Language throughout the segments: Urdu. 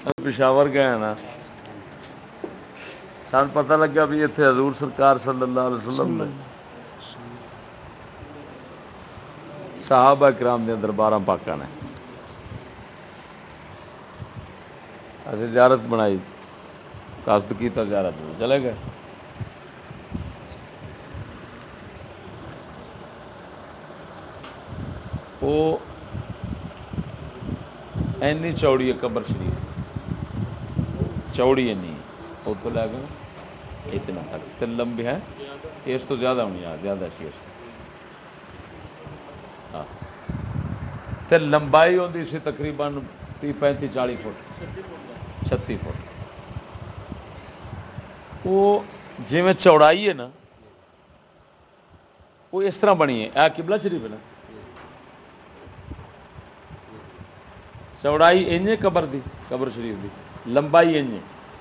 پشاور گئے ہیں نا، سان پتہ لگا بھی اتنے حضور سرکار صلی اللہ علیہ وسلم نے صحابہ کرام دے درباراں پاکاں نے اسی زیارت بنائی، قصد کیتا زیارت میں چلے گئے۔ وہ اینی چوڑی ہے قبر شریف، چوڑی اینی ہے، اتوں لے کے اتنا تک تے لمبی ہے، اس تو زیادہ ہونی ہے، زیادہ سی اس ہاں، تے لمبائی ہوندی سی تقریباً 30 35 40 فٹ، 36 فٹ۔ وہ جی میں چوڑائی ہے نا، وہ اس طرح بنی ہے، قبلہ شریف ہے نا، چوڑائی انج قبر دی، قبر شریف دی لمبائی انج،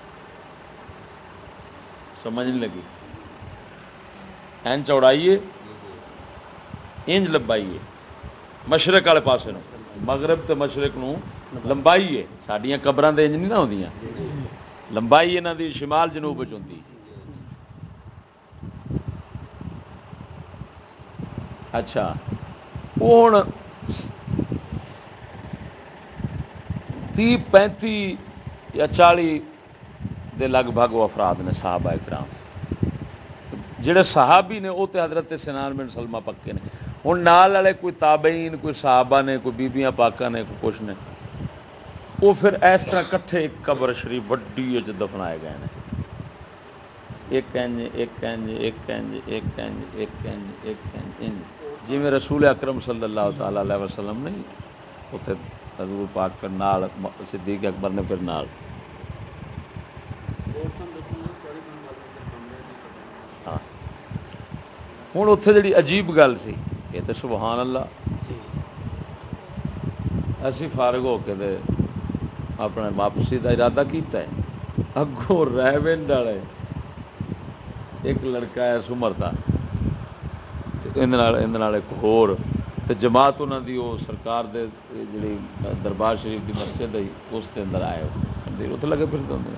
سمجھ نہیں لگی، این چوڑائی ہے انج لمبائی ہے، مشرق والے پاسے نو، مغرب تے مشرق نو لمبائی ہے، ساڈیاں قبراں دے انج نہیں نہ ہوندیاں، لمبائی انہاں دی شمال جنوب وچ ہوندی۔ اچھا، ہن 30 35 یا 40 دے لگ بھگ وہ افراد نے صحابہ کرام، جڑے صحابی نے وہ تو حضرت سنان بن سلمہ پکے نے، ہن نال والے کوئی تابعین، کوئی صحابہ نے، کوئی بیبیاں پاکاں نے، کوئی کچھ نے، وہ پھر اس طرح کٹھے ایک قبر شریف وڈی وچ دفنائے گئے ہیں، ایک انج ایک انج ایک انج ایک انج ایک انج ایک انج انج، جی میں رسول اکرم صلی اللہ تعالی علیہ وسلم نے اتنے حضور پاک پھر نال، صدیق اکبر نے پھر نال، ہاں۔ ہوں اتنے جڑی عجیب گل سی، یہ تو سبحان اللہ، اسی فارغ ہو کے دے اپنے واپسی کا ارادہ کیتا ہے، اگوں ریونڈ والے ایک لڑکا ہے عمر دا، ایک ہور تے جماعت انہاں دی وہ سرکار دے جڑی دربار شریف دی مسجد ہے اس دے اندر آئے ہو اتنے لگے پھر دے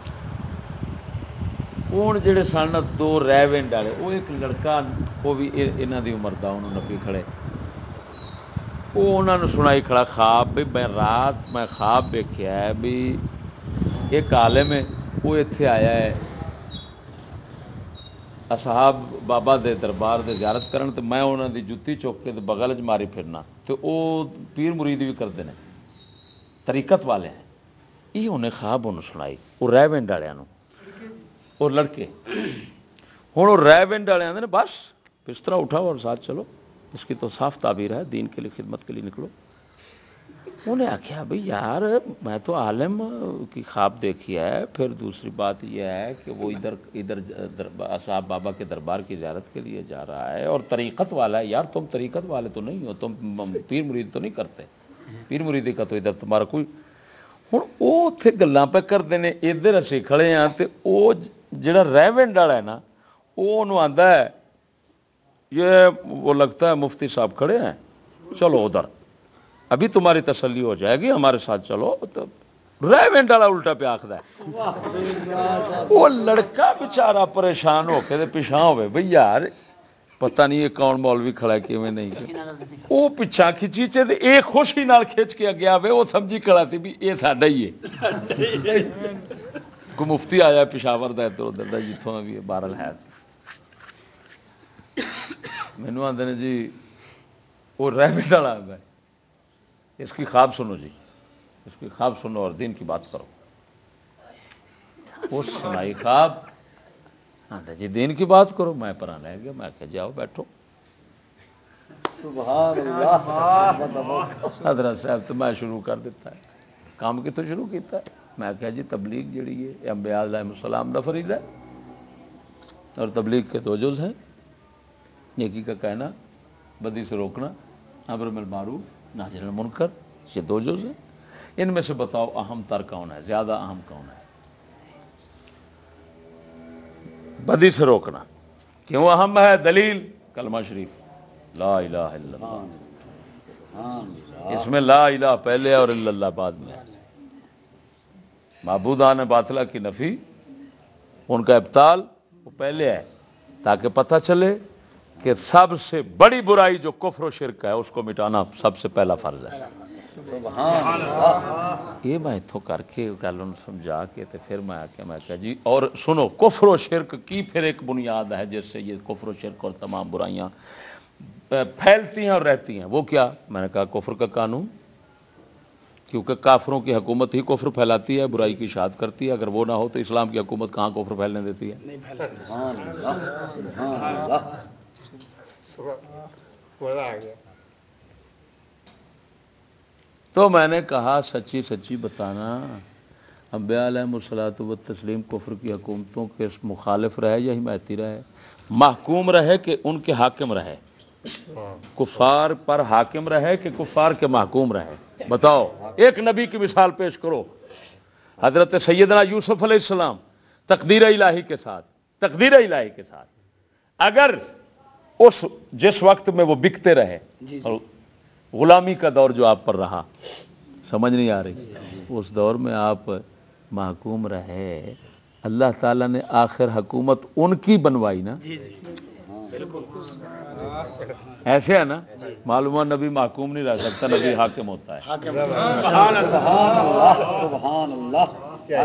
ہوں جڑے سن دو ریونڈ والے، وہ ایک لڑکا وہ بھی انہاں دی عمر دا، انہوں نبی کھڑے، وہ انہوں نے سنائی کھڑا خواب بھی میں رات میں خواب دیکھا ہے بھی ایک عالم ہے، وہ اتنے آیا ہے اصحاب بابا دے دربار دے زیارت کرن، تے میں انہوں دی جتی چک کے بغل چ ماری پھرنا، تو وہ پیر مرید بھی کرتے ہیں، طریقت والے ہیں، یہ انہیں خواب انہوں سنائی، وہ ریونڈ والوں، وہ لڑکے، ہوں وہ ریونڈ والے آتے ہیں بس بستر اٹھاؤ اور ساتھ چلو، اس کی تو صاف تعبیر ہے دین کے لیے خدمت کے لیے نکلو۔ انہیں آخیا بھئی یار میں تو عالم کی خواب دیکھی ہے، پھر دوسری بات یہ ہے کہ وہ ادھر صاحب بابا کے دربار کی زیارت کے لیے جا رہا ہے اور طریقت والا ہے، یار تم طریقت والے تو نہیں ہو، تم پیر مرید تو نہیں کرتے، پیر مریدی کا تو ادھر تمہارا کوئی، ہوں وہ اتنے گلاں پہ کرتے ہیں، ادھر اسی کھڑے ہاں، تو وہ جڑا ریونڈ والا ہے نا وہ انہوں آندا ہے یہ وہ لگتا ہے مفتی صاحب کھڑے ہیں، چلو ادھر ابھی تمہاری تسلی ہو جائے گی، ہمارے ساتھ چلو، تو ریونڈ والا الٹا پہ آخر ہے، وہ لڑکا بچارا پریشان ہو کے پیچھا ہوئے بھئی یار پتہ نہیں یہ کون مولوی کھڑا ہے کیویں نہیں، وہ پیچھا کھچی چے ایک خوشی نال کھچ کے گیا وے، وہ سمجھی کھڑا تھی بھی یہ ساڈا ہی ہے، کوئی مفتی آیا پشاور دا ادھر ادھر دا جتوں بھی بہرحال ہے، مینوں آندے نے جی وہ ریونڈ والا آندا ہے اس کی خواب سنو جی، اس کی خواب سنو اور دین کی بات کرو، وہ سنائی خواب، آندا جی دین کی بات کرو، میں پرا لے گیا، میں کہ جاؤ بیٹھو، سبحان اللہ، حضرت صاحب تو میں شروع کر دیتا ہے، کام کتوں شروع کیتا ہے، میں کہا جی تبلیغ جڑی ہے یہ انبیاء علیہ السلام دا فریضہ ہے، اور تبلیغ کے دو جز ہیں، نیکی کا کہنا، بدی سے روکنا، امر بالمعروف نہی عن المنکر، یہ دو جز ہیں، ان میں سے بتاؤ اہم تر کون ہے، زیادہ اہم کون ہے، بدی سے روکنا، کیوں اہم ہے، دلیل کلمہ شریف لا الہ الا اللہ، اس میں لا الہ پہلے اور الا اللہ بعد میں ہے، معبودان باطلہ کی نفی، ان کا ابطال وہ پہلے ہے، تاکہ پتہ چلے کہ سب سے بڑی برائی جو کفر و شرک ہے اس کو مٹانا سب سے پہلا فرض ہے۔ یہ میں اتوں کر کے گل سمجھا کے تے پھر میں آخیا، میں کہا جی اور سنو، کفر و شرک کی پھر ایک بنیاد ہے جس سے یہ کفر و شرک اور تمام برائیاں پھیلتی ہیں اور رہتی ہیں، وہ کیا؟ میں نے کہا کفر کا قانون، کیونکہ کافروں کی حکومت ہی کفر پھیلاتی ہے، برائی کی اشاعت کرتی ہے، اگر وہ نہ ہو تو اسلام کی حکومت کہاں کفر پھیلنے دیتی ہے؟ تو میں نے کہا سچی سچی بتانا، انبیاء علیہم الصلوۃ والتسلیم کفر کی حکومتوں کے مخالف رہے یا حمایتی رہے؟ محکوم رہے کہ ان کے حاکم رہے؟ کفار پر حاکم رہے کہ کفار کے محکوم رہے؟ بتاؤ، ایک نبی کی مثال پیش کرو، حضرت سیدنا یوسف علیہ السلام تقدیر الہی کے ساتھ، تقدیر الہی کے ساتھ اگر اس جس وقت میں وہ بکتے رہے، اور غلامی کا دور جو آپ پر رہا، سمجھ نہیں آ رہی، اس دور میں آپ محکوم رہے، اللہ تعالیٰ نے آخر حکومت ان کی بنوائی نا، ایسے ہے نا، معلومہ نبی محکوم نہیں رہ سکتا، نبی حاکم ہوتا ہے۔ سبحان اللہ۔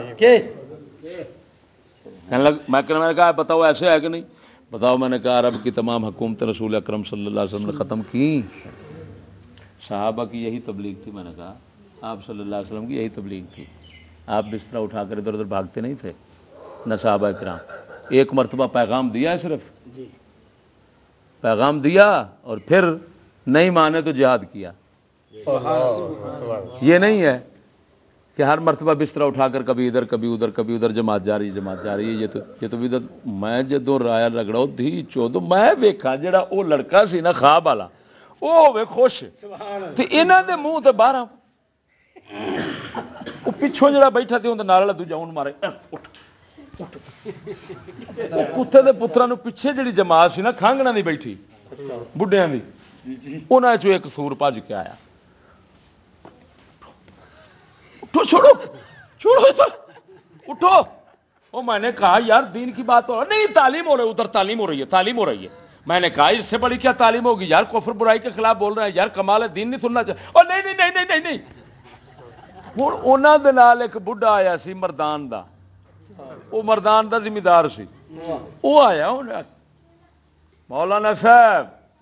میں کہنے نے کہا بتاؤ ایسے ہے کہ نہیں؟ بتاؤ، میں نے کہا عرب کی تمام حکومت رسول اکرم صلی اللہ علیہ وسلم نے ختم کی، صحابہ کی یہی تبلیغ تھی، میں نے کہا آپ صلی اللہ علیہ وسلم کی یہی تبلیغ تھی، آپ بستر اٹھا کر ادھر ادھر بھاگتے نہیں تھے، نہ صحابہ کرام، ایک مرتبہ پیغام دیا ہے، صرف پیغام دیا اور پھر نہیں مانے تو جہاد کیا، یہ نہیں ہے کہ ہر مرتبہ بستر اٹھا کر کبھی ادھر کبھی ادھر کبھی ادھر جماعت جاری ہے۔ یہ تو بدعت۔ میں جدوں رایا رگڑاؤ تھی چودوں میں ویکھا جڑا وہ لڑکا سی نا خواب والا، وہ ہوے خوش تے انہاں دے منہ تے باہر وہ پچھوں جڑا بیٹھا تے اون دے نال والا دوجا اون مارے کتے دے پتراں نو پیچھے جڑی جماعت سی نا کھانگنا نہیں بیٹھی بڈھیاں دی، انہاں چوں ایک سور بھج کے آیا، اٹھو چھوڑو چھوڑو ادھر اٹھو۔ وہ میں نے کہا یار دین کی بات ہو نہیں، تعلیم ہو رہی ہے ادھر، تعلیم ہو رہی ہے، تعلیم ہو رہی ہے۔ میں نے کہا اس سے بڑی کیا تعلیم ہوگی یار، کفر برائی کے خلاف بول رہے ہیں یار، کمال ہے، دین نہیں سننا چاہیے۔ اور نہیں نہیں نہیں نہیں نہیں نہیں، ہوں انہوں دے نال ایک بڈھا آیا سی مردان دا، وہ مردان دا ذمہ دار سی، وہ آیا انہیں مولانا صاحب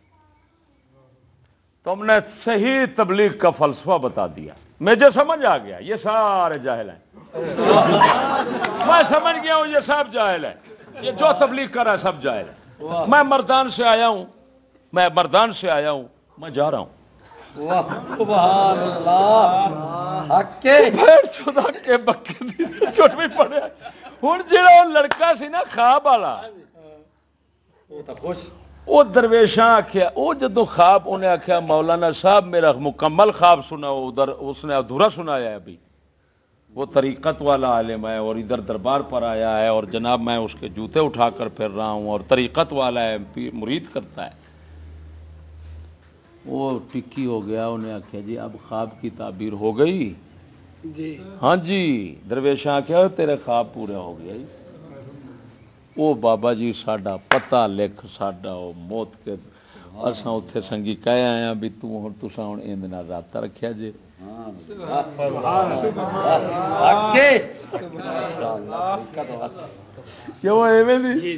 تم نے صحیح تبلیغ کا فلسفہ بتا دیا، مجھے سمجھ آ گیا یہ سارے جاہل ہیں، میں سمجھ گیا ہوں یہ سب جاہل ہے، یہ جو تبلیغ کر رہا ہے سب جاہل ہے، میں مردان سے آیا ہوں، میں مردان سے آیا ہوں، میں جا رہا ہوں۔ سبحان اللہ۔ بھیڑ چودا کے بکے دی چٹ بھی پڑے ہوں، جہاں لڑکا سی نا خواب والا وہ درویشاں آخیا، وہ جدو خواب انہیں آخیا مولانا صاحب میرا مکمل خواب سنا، ادھر اس نے ادھورا سنایا ہے ابھی، وہ طریقت والا عالم ہے اور ادھر دربار پر آیا ہے اور جناب میں اس کے جوتے اٹھا کر پھر رہا ہوں اور طریقت والا ہے، مرید کرتا ہے۔ وہ ٹکی ہو گیا، انہیں آخیا جی اب خواب کی تعبیر ہو گئی؟ ہاں جی، درویشاں آخیا تیرے خواب پورے ہو گیا جی۔ وہ بابا جی ساڈا پتہ لکھ، ساڈا وہ موت کے اساں اتنے سنگی کہہ آئے ہیں بھی تساں ہوں اندر رابطہ رکھیا جے۔ کیوں ایویں دی؟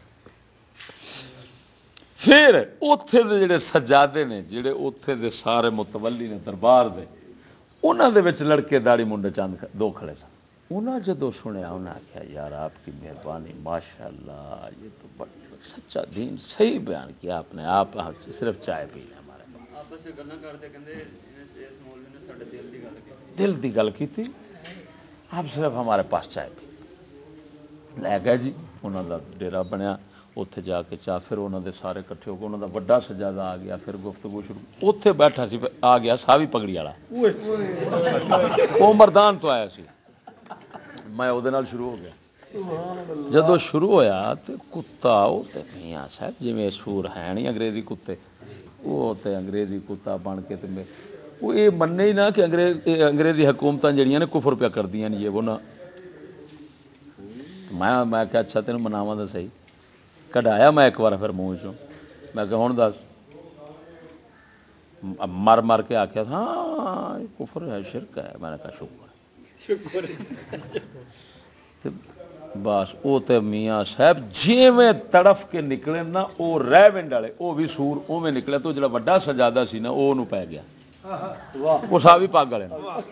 پھر اوتھے دے جڑے سجادے نے، جڑے اوتھے دے سارے متولی نے دربار دے، انہاں دے وچ لڑکے داڑھی منڈے چند دو کھڑے سن، انہاں جدو سنیا انہاں آخیا یار آپ کی مہربانی، ماشاء اللہ یہ تو بڑا سچا دین صحیح بیان کیا آپ نے، آپ صرف چائے پی لیں ہمارے پاس، دل دی گل کی تھی، آپ صرف ہمارے پاس چائے پی لے گئے جی۔ انہوں دا ڈیرا بنیا، اتنے جا کے چاہ پھر انہوں دے سارے کٹھے ہو کے انہوں دا بڑا سجادہ آ گیا، پھر گفتگو شروع، اتنے بیٹھا سی آ گیا ساوی پگڑی والا، وہ مردان تو آیا سی، میں وہ نال شروع ہو گیا، جدو شروع ہویا تو کتا وہ تے میاں صاحب جی سور ہے نہیں انگریزی کتے، وہ تے انگریزی کتا بن کے وہ یہ مننے ہی نہ کہ انگریزی حکومتیں جڑیاں نے کفر پہ کر دیاں یہ وہ نہ، میں کہ اچھا تینوں مناواں تو صحیح. کਢਾیا میں ایک بار پھر منہ چوں. میں کہ ہن دس. مر مر کے آخیا ہاں کفر ہے شرک ہے. میں نے کہا شکر ہے. بس وہ تو میاں صاحب جیویں تڑف کے نکلے نا وہ رہ ونڈ والے وہ بھی سور اویں نکلے. تو جڑا وڈا سجادہ سی نا وہ پی گیا. وہ ساوی پگ والے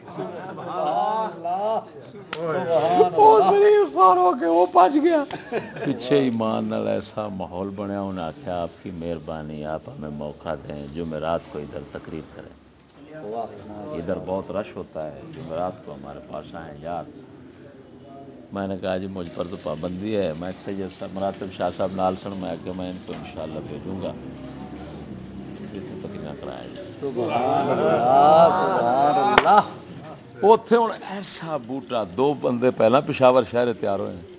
وہ پج گیا پیچھے. ایمان نال ایسا ماحول بنیا. انہیں آخیا آپ کی مہربانی آپ ہمیں موقع دیں جمعرات کو ادھر تقریر کریں. ادھر بہت رش ہوتا ہے جمعرات کو ہمارے پاس آئیں یار. میں نے کہا جی مجھ پر تو پابندی ہے. میں سید مراتب شاہ صاحب نال سن. میں کہ میں ان کو انشاءاللہ بھیجوں گا جتنے تقریراں کرایا جائے. سبحان اللہ سبحان اللہ. اوتھے ہوں ایسا بوٹا. 2 بندے پہلا پشاور شہر تیار ہوئے ہیں.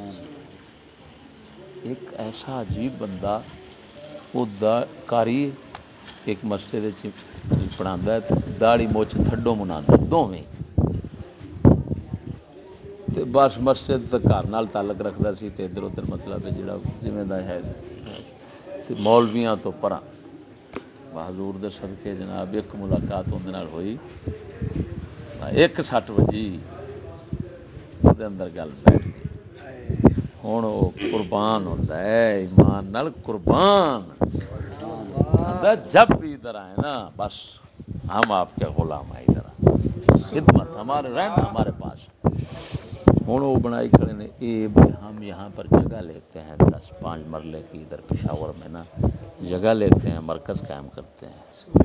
ایک ایسا عجیب بندہ وہ کاری ایک مسجد پڑھاندا ہے. داڑھی مچھ تھڈو مناندا دوویں. تے بس مسجد تے گھر نال تعلق رکھدا سی تے ادھر ادھر مطلب جڑا جویں دا ہے تے مولویاں تو پرا. حضور دے صدقے جناب ایک ملاقات اندے نال ہوئی. ایک سٹ وجی دے اندر گل بیٹھ گئی. ہن وہ قربان ہوندا ہے ایمان نال قربان. آندا جب بھی ادھر آئے نا بس ہم آپ کے غلام ہیں. ادھر خدمت ہمارے رہنا ہمارے پاس. ہوں وہ بنائی کھڑے نے ہم یہاں پر جگہ لیتے ہیں 10-5 مرلے کی ادھر پشاور میں نا جگہ لیتے ہیں مرکز قائم کرتے ہیں.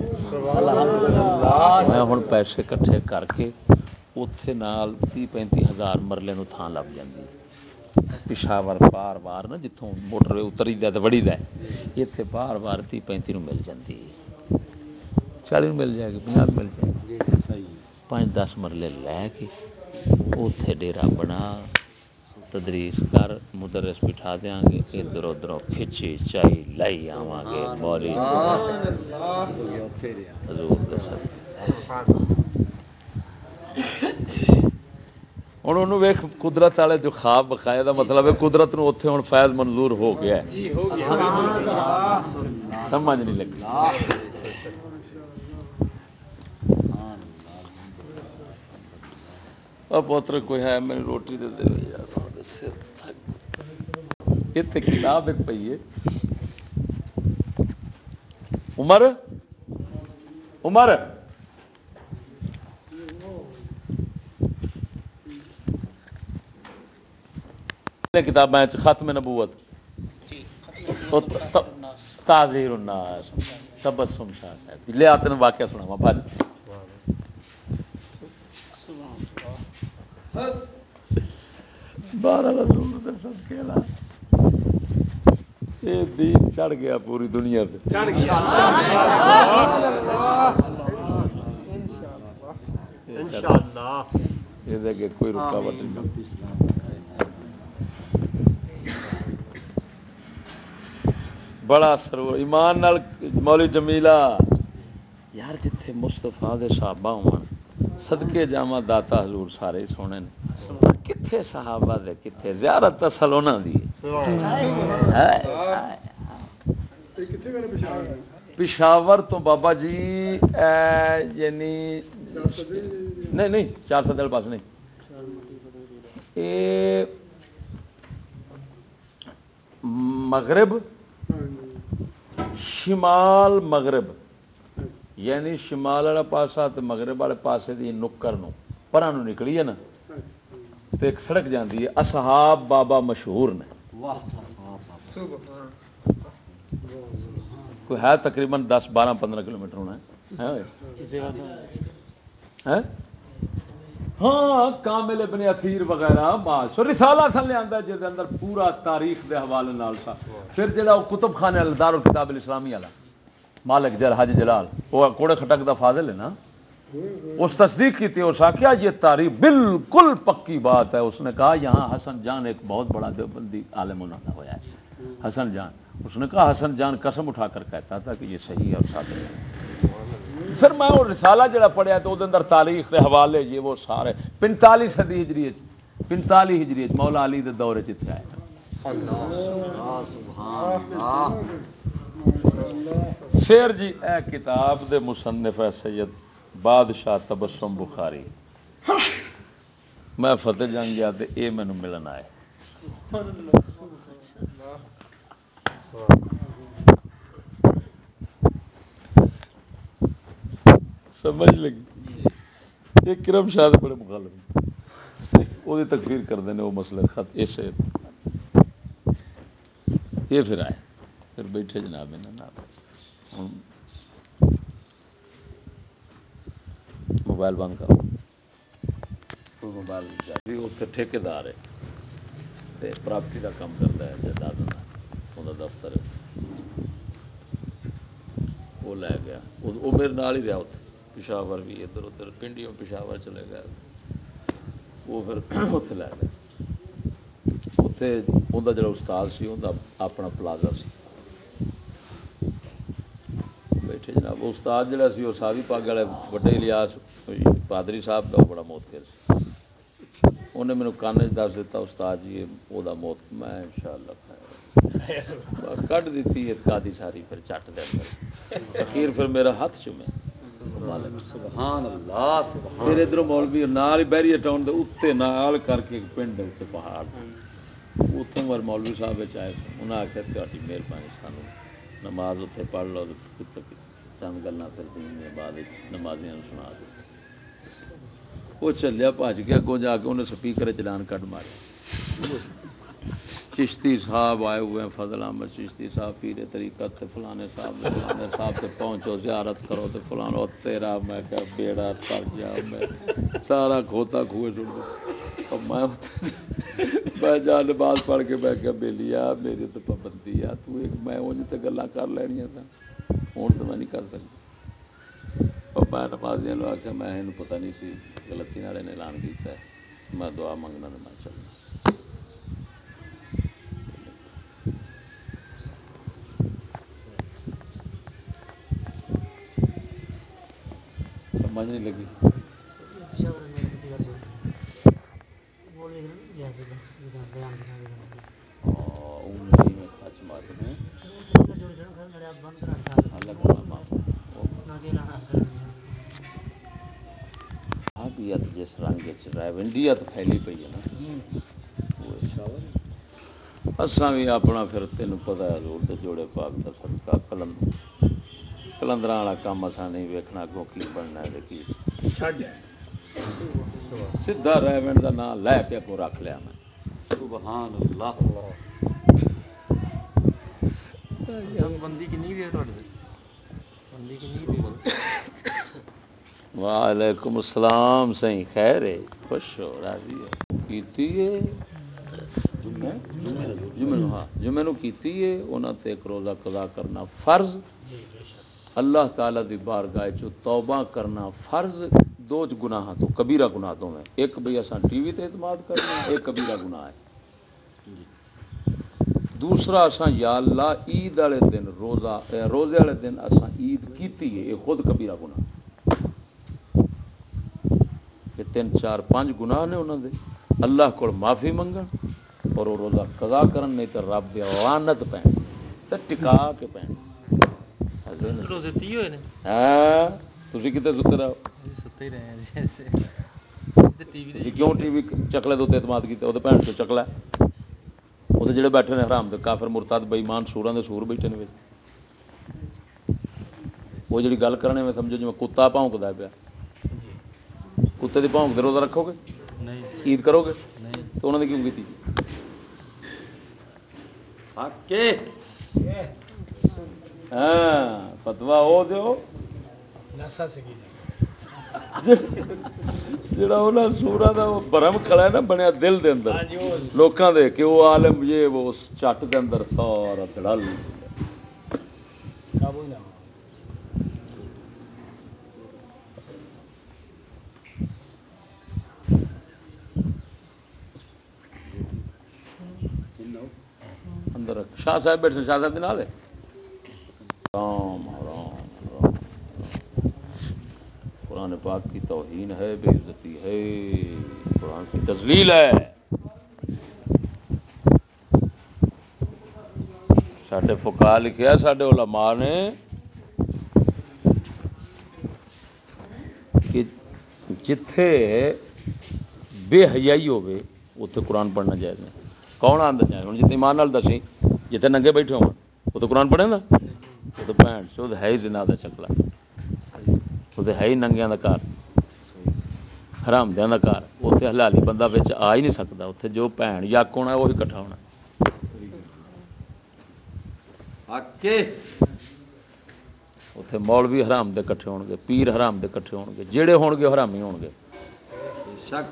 میں ہن پیسے کٹھے کر کے اوتھے نال 30-35 ہزار مرلے نو تھان لب جاندی. پشاور بار بار نا جتھوں موٹر وے اتری دا تے وڑی دا ایتھے بار بار 30-35 مل جاندی. 40 مل جائے گی 50 مل جائے گی. 5-10 مرلے لے کے اوتھے ڈیرا بنا تدریس کر مدرس بٹھا دیاں گے. ادھر ادھروں کھچی چائی لائی آواں گے. مولوی حضور دے صدقے. ہوں انہوں ویخ قدرت والے جو خواب بخائے دا مطلب ہے قدرت نو اتنے ہوں فیض منظور ہو گیا ہے. سمجھ نہیں لگی. اور پوتر کوئی ہے میری روٹی دے دے یار. اتنے کتاب ایک پئی ہے عمر عمر کتابیں ختم نبوت تعزیر الناس تبسم شاہ صاحب لے آتے ہیں. واقعہ سناواں بھاج بارہ رسول دے صدقے لا یہ دین چڑھ گیا پوری دنیا پہ. چڑھ گیا انشاءاللہ. یہ کوئی رکاوٹ نہیں. بڑا سرور ایمان نال مولوی جمیلہ یار جتھے مصطفیٰ دے صحابہ ہون صدقے جاواں داتا حضور سارے ہی سونے نے. کتھے صحابہ دے کتھے زیارت اصل انہاں دی. پشاور تو بابا جی یعنی نہیں 4 سدے پاس نہیں یہ مغرب شمال مغرب یعنی شمال والا پاسا تو مغرب والے پاسے دی نکر نو پرا نو نکلی ہے نا تو ایک سڑک جاندی ہے. اصحاب بابا مشہور نے کوئی ہے تقریباً 10-12-15 کلومیٹر ہونا ہے. ہاں کامل ابن اثیر وغیرہ رسالہ تھا لے آندا جے دے اندر پورا تاریخ دے حوالے نال سا. پھر جڑا کتب خانے والا دار الکتاب الاسلامی والا مالک جل حج جلال وہ کوڑے کھٹک دا فاضل ہے نا. اس تصدیق کی تھی. اس آخیا یہ تاریخ بالکل پکی بات ہے. اس نے کہا یہاں حسن جان ایک بہت بڑا دیوبندی عالم انہوں نے ہوا ہے حسن جان. اس نے کہا حسن جان قسم اٹھا کر کہتا تھا کہ یہ صحیح اور ثابت ہے. سر میں وہ رسالہ جڑا پڑھیا تو اندر تاریخ کے حوالے یہ وہ سارے 45 صدی ہجری 45 ہجری مولا علی دے دور چ اتنے آئے. اللہ سبحان اللہ. پھر جی اے کتاب دے مصنف ہے سید بادشاہ تبسم بخاری. میں فتح جنگ گیا تے اے مینوں ملن آئے. سمجھ لگی. یہ کرم شاہ دے بڑے مخالف وہ تکفیر کرتے ہیں. وہ مسئلہ خط اسے یہ پھر آئے پھر بیٹھے جناب ہوں موبائل بند کرو. کوئی موبائل جاری اتنے ٹھیکیدار ہے پراپرٹی کا کام کرتا ہے جائیداد کا دفتر وہ لے گیا. وہ میرے نال ہی رہا اتنے پشاور بھی ادھر ادھر پنڈیوں پشاور چلے گئے. وہ پھر اتنے لے گئے. اتنے انہوں جڑا استاد سی انہوں اپنا پلازا سی. بیٹھے جناب استاد جڑا سی وہ ساوی پاگ والے بڑے الیاس پادری صاحب کا وہ بڑا موتقر سی. انہیں میرے کان چ دس دیتا استاد جی وہ موت میں ان شاء اللہ کھ دیتی اعتقادی ساری پھر چٹ دے اندر. اخیر پھر میرا ہاتھ چومے سبحان اللہ سبحان. پھر ادھر مولوی نال ہی بیری ٹاؤن دے اتنے نال کر کے ایک پنڈ اتنے پہاڑ اتوں مر مولوی صاحب آئے سن. انہیں آخیا تاری مہربانی سانو نماز اتنے پڑھ لو چند گلیں پھر دین بعد نمازیاں سنا دو. وہ چلیا بج کے اگوں جا کے انہیں سپیکر چلان کٹ مارے. چشتی صاحب آئے ہوئے ہیں فضل احمد چشتی صاحب پیرے طریقت فلانے صاحب سے پہنچو زیارت کرو تو فلانا تیرا میں کہ بیڑا تر جا میں سارا کھوتا کھوئے ٹوٹ میں جا نماز پڑھ کے میں کیا بیلی آ میری تو پابندی آ تو ایک میں انج تو گلاں کر لینیاں سن ہوں تو میں نہیں کر سکتا. اور میں نمازیاں نو آخیا میں یہ پتہ نہیں سی غلطی والے نے اعلان کیتا ہے میں دعا منگنا تو میں چلنا. سمجھ نہیں لگی. خچ مار ابیت جس رنگ ونڈیت پھیلی پی ہے نا اساں بھی اپنا پھر تینوں پتہ ہے حضور دے جوڑے پاک دا صدقہ کلندراں والا کام اساں نہیں ویکھنا اگوں کی بننا ہے کی سیدھا ریونڈ دا نام لے کے اگوں رکھ لیا میں. سبحان اللہ. بندی کنی دیر بندی کنی دیر. وعلیکم السلام صحیح خیر ہے خوش ہو راضی ہو کیتی ہے جمعے نو کیتی ہے انہاں تے ایک روزہ قضا کرنا فرض. اللہ تعالیٰ دی بارگاہ چ توبہ کرنا فرض. دو گناہ تو کبیرہ گناہ تو میں ایک بھئی اساں ٹی وی تے اعتماد کرنا ایک کبیرہ گناہ ہے. دوسرا اساں یا اللہ عید والے دن روزے والے دن اساں عید کیتی ہے یہ خود کبیرہ گناہ. یہ 3 4 5 گناہ نے انہوں دے اللہ کو معافی منگن اور وہ روزہ قضا کرن نہیں تو رب لعنت پینی تے ٹکا کے پینی. روزے 30 ہوئے نے. ہاں تسی کتے ستے رہو ستے ہی رہے ہیں جیسے ٹی وی تے تسی کیوں یقین ٹی کرتے. وی چکلے دے اعتماد کیتے وہ بھن چو چکلا وہ جڑے بیٹھے نے حرام دے کافر مرتد بے ایمان سوراں دے سور بیٹھے نے. وہ جڑی گل کرنے میں سمجھو جی میں کتا بھونکدا پیا جی کتے دی بھونک دے روزہ رکھو گے نہیں عید کرو گے نہیں تو انہوں نے کیوں کیتی حق کے ہاں فتویٰ وہ دیو ناسا سکی جڑا انہاں سوراں دا وہ بھرم کھڑا ہے نا بنیا دل دے اندر ہاں جی وہ لوکاں دے کہ وہ عالم یہ وہ چٹ دے اندر سارا دڑل قابو ہی نہ ہو. اندر شاہ صاحب بیٹھے شاہ صاحب دے نال ہے حرام حرام حرام. قرآن پاک کی توہین ہے بے عزتی ہے قرآن کی تذلیل ہے. साढ़े फुकाहा लिखिया साढ़े उलमा ने कि जिथे बेहयाई होवे उत्थे कुरान पढ़ना जायज़ नहीं। कौन आंदा जाए हुण जिथे ईमान नाल दसी जिथे नंगे बैठे होण उत्थे कुरान पढ़े ना वो तो भैन चोद है ही जिना दा चकला उत्थे है ही नंगियां दा घर हरामदियां दा घर उत्थे हलाली बंदा बिच आ ही नहीं सकदा। उत्थे जो भैन यक होना वही इकट्ठा होना। आके उत्थे मौलवी हराम दे इकट्ठे होणगे पीर हराम दे इकट्ठे होणगे ਜਿਹੜੇ ਹੋਣਗੇ ਹਰਾਮੀ ਹੋਣਗੇ। शक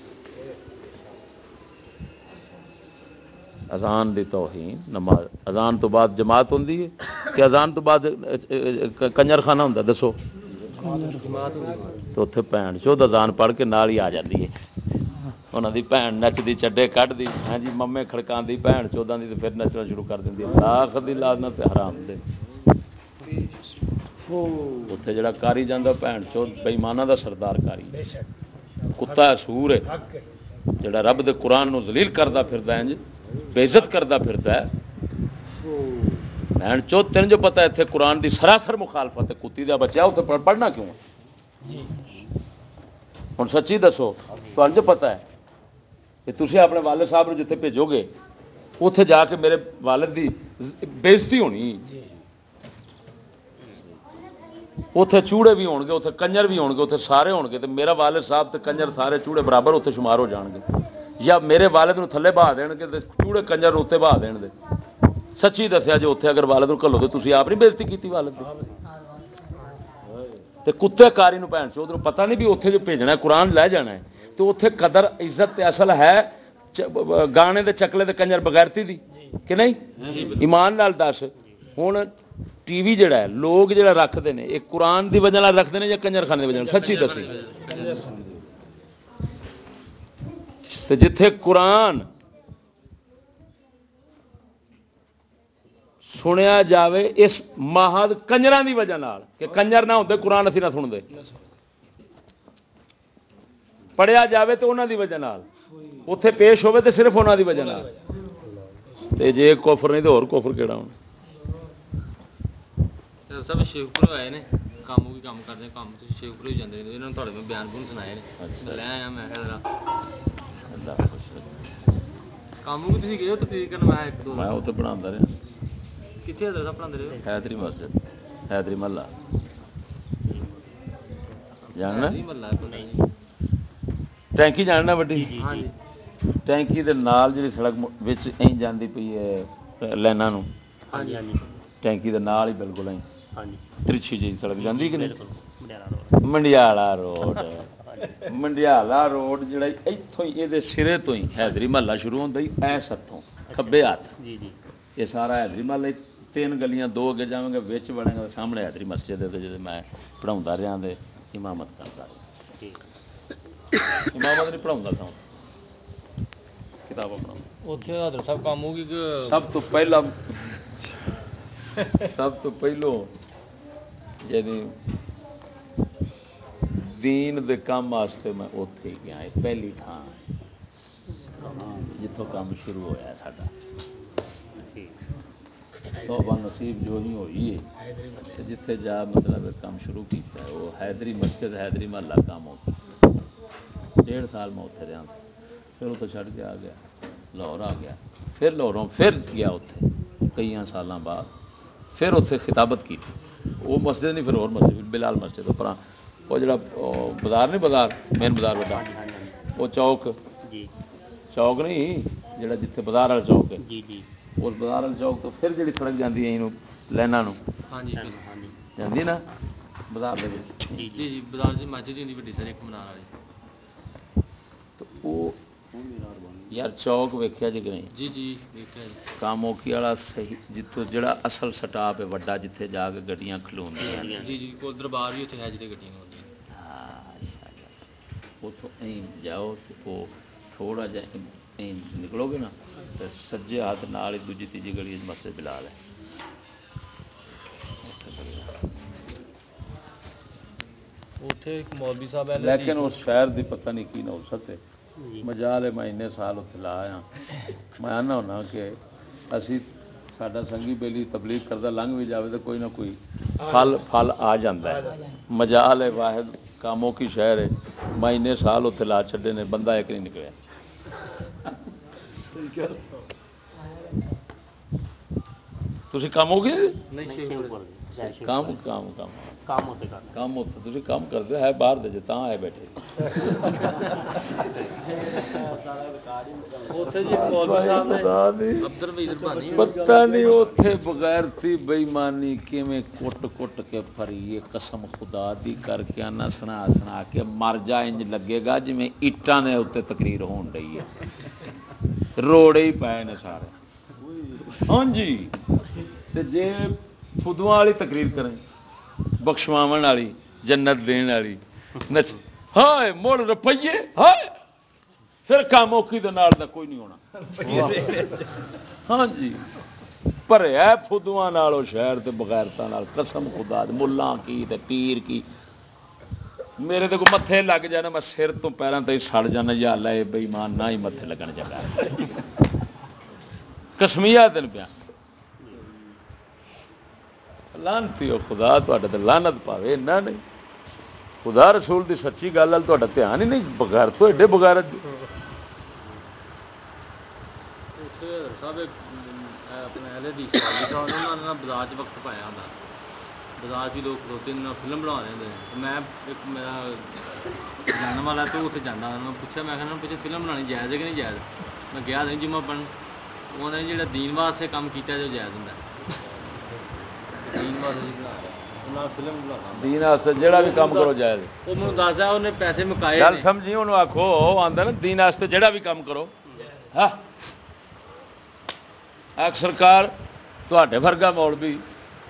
अजान दी तौहीन नमाज अजान तो बाद जमात होंदी है कि अजान तो बाद कंजर खाना होंदा दसो तो उत्थे भैन चोद अजान पढ़ के नाल ही आ जाती है। उन्हां दी भैन नचदी चड्डे कढ़दी हाँ जी मम्मे खड़कांदी भैन चौदां दी ते फिर नचना शुरू कर दिंदी लाख दी लानत ते हराम दे। उत्थे जिहड़ा कारी जांदा भैन चोद बेईमानां दा सरदार कारी कुत्ता सूर है जिहड़ा रब दे कुरान नूं जलील करदा फिरदा इंज बेइज्जत करदा फिरदा है। भैन चोद तेन जो पता है इत्थे कुरान दी सरासर मुखालफत है कुत्ती दा बच्चा उत्थे पढ़ना क्यों हुण सच्ची दसो तुहानूं जो पता है कि तुसीं अपने वालिद साहब नूं जिथे भेजोगे उत्थे जाके मेरे वालिद दी बेइज्जती होनी उत्थे चूड़े भी होणगे उत्थे कंजर भी होणगे उत्थे सारे होणगे तो मेरा वालिद साहब ते कंजर सारे चूड़े बराबर उत्थे शुमार हो जाणगे या मेरे वालिद नूं थल्ले बहा देणगे ते चूड़े कंजर उत्ते बहा देण दे। सच्ची दस्सिया जे उत्थे अगर वालिद नूं घल्लो तो तुसीं आप नहीं बेइज्जती कीती वालिद दी ते कुत्ते कारी नूं भैन चोद नूं पता नहीं भी उत्थे जो भेजना है कुरान लै जाना है तो उत्थे कदर इज्जत ते असल है गाने दे चकले दे कंजर बगैरती दी कि नहीं ईमान नाल दस। हुण टीवी जिहड़ा है लोग जिहड़ा रखदे ने ये कुरान दी वजह नाल रखदे ने या कंजर खाने दी वजह नाल सच्ची दसी ते जिथे कुरान सुनिया जावे इस महद कंजरां दी वजह नाल कि कंजर ना होंदे कुरान असीं ना सुणदे पढ़िया जावे तो उन्हां दी वजह नाल उत्थे पेश होवे तो सिर्फ उन्हां दी वजह नाल ते जे कुफर नहीं तो होर कुफर किहड़ा होना। सब शेखपुर आए ने काम भी काम करते काम तो शेखपुर ही जाते रहते इन्होंने थोड़े मैं बयान बून सुनाए ने लै आया मैं काम भी तुसीं गए हो तकरीर करन मैं एक दो मैं उत्थे पढ़ांदा रहा कित्थे हजरत साहब पढ़ांदे रहे हो हैदरी मस्जिद हैदरी महल्ला जानना महल्ला पता नहीं टैंकी जानना वड्डी हाँ जी टैंकी दे नाल जिहड़ी सड़क विच ऐं जांदी पई है लाइनां नूं हाँ जी टैंकी दे नाल ही बिल्कुल ऐं हाँ जी त्रिछी जी सड़क जांदी कि नहीं मंडियाला रोड मंडियाला रोड जिहड़ा इत्थों ही इहदे सिरे तो ही हैदरी महल्ला शुरू होंदा ही ऐस हत्थों खब्बे हत्थ ये सारा हैदरी महल्ला तीन गलियां दो अगे जावांगे विच वड़ांगे सामने हैदरी मस्जिद है जिहदे मैं पढ़ाउंदा रहा ते इमामत करदा रहा इमामत नहीं पढ़ाउंदा था किताबां पढ़ाउंदा उत्थे हजरत साहब काम होगी कि सब तो पहलों यदि दीन दे काम वास्ते मैं उत्थे गया पहली थां जिथों काम शुरू होया साडा तौबा नसीब जो ही हुई है तो जिथे जा मतलब काम शुरू किया है वो हैदरी मस्जिद हैदरी महल्ला काम हो 1.5 साल मैं उत्थे रहा फिर उत्थे छड़ के आ गया लाहौर आ गया फिर लाहौरों फिर गया उत्थे कई सालों बाद फिर उत्थे खिताबत की वो मस्जिद नहीं फिर और मस्जिद बिलाल मस्जिद उपरा वो जरा बाजार नहीं बाजार मेन बाजार बड़ा वो चौक नहीं जरा जिथे बाजार वाला चौक है उस बाजार वाले चौक तो फिर जी सड़क जाती है इनू लाइना हाँ जी जाती ना बाजार जी बाजार च मस्जिद होंदी बड़ी सारी एक मनार वाली तो वो यार चौक वेख्या जी कि नहीं जी देखिया जी कामोकी वाला सही जितों जड़ा असल स्टाप है वड्डा जिथे जाके गड्डियां खलोंदियां जी कोल दरबार भी उत्थे है जिते गड्डियां खलोंदियां उतों जाओ तो थोड़ा जा निकलोगे ना तो सज्जे हाथ नाल ही दूजी तीजी गली मस्जिद बिलाल है उत्थे एक मौलवी साहब है लेकिन उस शहर की पता नहीं की नौसत है मजाल है मैं इन्ने साल उत्थे ला आया मैं आना होना कि असी ਸਾਡਾ ਸੰਗੀ ਬੇਲੀ ਤਬਲੀਗ ਕਰਦਾ ਲੰਘ ਵੀ ਜਾਵੇ ਤਾਂ ਕੋਈ ਨਾ ਕੋਈ ਫਲ ਆ ਜਾਂਦਾ ਹੈ। ਮਜਾਲ ਹੈ ਵਾਹਿਦ ਕਾਮੋਂ ਕੀ ਸ਼ਹਿਰ ਹੈ। ਮੈਂ ਇੰਨੇ ਸਾਲ ਉੱਥੇ ਲਾ ਛੱਡੇ ਨੇ, ਬੰਦਾ ਇੱਕ ਨਹੀਂ ਨਿਕਲਿਆ। ਤੁਸੀਂ ਕੰਮ ਹੋ ਗਏ? ਕੰਮ ਕੰਮ ਕੰਮ ਕੰਮ ਉੱਥੇ ਤੁਸੀਂ ਕੰਮ ਕਰਦੇ ਹੈ, ਬਾਹਰ ਦੇ ਜੇ ਤਾਂ ਆਏ ਬੈਠੇ। ਉੱਥੇ ਜੀ ਮੌਲਵੀ ਸਾਹਿਬ ਨੇ ਅਬਦੁਲ ਵਹੀਦ ਰਬਾਨੀ ਪਤਾ ਨਹੀਂ ਉੱਥੇ ਬਗੈਰਤੀ ਬੇਈਮਾਨੀ ਕਿਵੇਂ ਕੁੱਟ ਕੇ ਫਰੀਏ। ਕਸਮ ਖੁਦਾ ਦੀ ਕਰਕੇ ਆਨਾ ਸੁਣਾ ਕੇ ਮਰ ਜਾ, ਇੰਜ ਲੱਗੇਗਾ ਜਿਵੇਂ ਇੱਟਾਂ ਦੇ ਉੱਤੇ ਤਕਰੀਰ ਹੋਣ ਡਈ ਹੈ। ਰੋੜੇ ਹੀ ਪਏ ਨੇ ਸਾਰੇ। ਹਾਂਜੀ, ਤੇ ਜੇ ਫੁਦੂਆਂ ਵਾਲੀ ਤਕਰੀਰ ਕਰੇ, ਬਖਸ਼ਵਾਵਣ ਵਾਲੀ, ਜੰਨਤ ਦੇਣ ਵਾਲੀ, ਨੱਚ ਹਾਏ ਮੁੜ ਰੁਪਈਏ ਹਾਏ, ਫਿਰ ਕੰਮ ਔਖੀ ਦੇ ਨਾਲ ਦਾ ਕੋਈ ਨਹੀਂ ਹੋਣਾ। ਹਾਂਜੀ, ਭਰਿਆ ਫੁਦੂਆਂ ਨਾਲ ਉਹ ਸ਼ਹਿਰ ਤੇ ਬਗੈਰਤਾਂ ਨਾਲ। ਕਸਮ ਖੁਦਾ ਦੀ, ਮੁੱਲਾਂ ਕੀ ਤੇ ਪੀਰ ਕੀ। ਮੇਰੇ ਤੇ ਕੋਈ ਮੱਥੇ ਲੱਗ ਜਾਣਾ, ਮੈਂ ਸਿਰ ਤੋਂ ਪੈਰਾਂ ਤੇ ਸੜ ਜਾਣਾ। ਯਾ ਅੱਲਾ ਇਹ ਬੇਈਮਾਨ ਨਾ ਹੀ ਮੱਥੇ ਲੱਗਣ ਚੰਗਾ। ਕਸਮੀਆ ਤੈਨੂੰ ਪਿਆ ਲਾਨਤੀ ਹੋ ਖੁਦਾ, ਤੁਹਾਡੇ ਤੇ ਲਾਨਤ ਪਾਵੇ। ਇੰਨਾ ਨਹੀਂ, ਖੁਦਾ ਰਸੂਲ ਦੀ ਸੱਚੀ ਗੱਲ ਨਾਲ ਤੁਹਾਡਾ ਧਿਆਨ ਹੀ ਨਹੀਂ। ਬਗੈਰ ਤੋਂ ਐਡੇ ਬਗੈਰਤ ਉੱਥੇ ਸਭ ਆਪਣੇ ਅਹਿਲੇ ਦੀ ਲਿਖਾ ਉਹਨਾਂ ਨੇ ਬਾਜ਼ਾਰ 'ਚ ਵਕਤ ਪਾਇਆ ਹੁੰਦਾ। ਬਾਜ਼ਾਰ 'ਚ ਵੀ ਲੋਕ ਖਲੋਤੇ ਨੇ, ਫਿਲਮ ਬਣਾ ਰਹੇ ਹੁੰਦੇ ਨੇ। ਮੈਂ ਇੱਕ ਮੇਰਾ ਜਾਣ ਵਾਲਾ ਤੇ ਉੱਥੇ ਜਾਂਦਾ, ਮੈਂ ਪੁੱਛਿਆ, ਮੈਂ ਕਿਹਾ ਪਿੱਛੇ ਫਿਲਮ ਬਣਾਉਣੀ ਜਾਇਜ਼ ਹੈ ਕਿ ਨਹੀਂ ਜਾਇਜ਼। ਮੈਂ ਗਿਆ ਨਹੀਂ ਜੁਮਾ ਪੜ੍ਹਨ, ਉਹਨਾਂ ਨੇ ਜਿਹੜਾ ਦੀਨ ਵਾਸਤੇ ਕੰਮ ਕੀਤਾ ਜੋ ਜਾਇਜ਼ ਹੁੰਦਾ। ਦੀਨ ਵਾਸਤੇ ਬਣਾ ਰਿਹਾ, ਉਹਨਾਂ ਫਿਲਮ ਬਣਾਉਂਦਾ ਦੀਨ ਵਾਸਤੇ ਜਿਹੜਾ ਵੀ ਕੰਮ ਕਰੋ ਜਾਇਜ਼। ਉਹ ਮੈਨੂੰ ਦੱਸਦਾ ਉਹਨੇ ਪੈਸੇ ਮੁਕਾਏ ਗੱਲ ਨੇ। ਸਮਝੀ ਉਹਨੂੰ, ਆਖੋ ਉਹ ਆਉਂਦਾ ਨਾ ਦੀਨ ਵਾਸਤੇ ਜਿਹੜਾ ਵੀ ਕੰਮ ਕਰੋ। ਹਾਂ, ਆਖ ਸਰਕਾਰ ਤੁਹਾਡੇ ਵਰਗਾ ਮੌਲਵੀ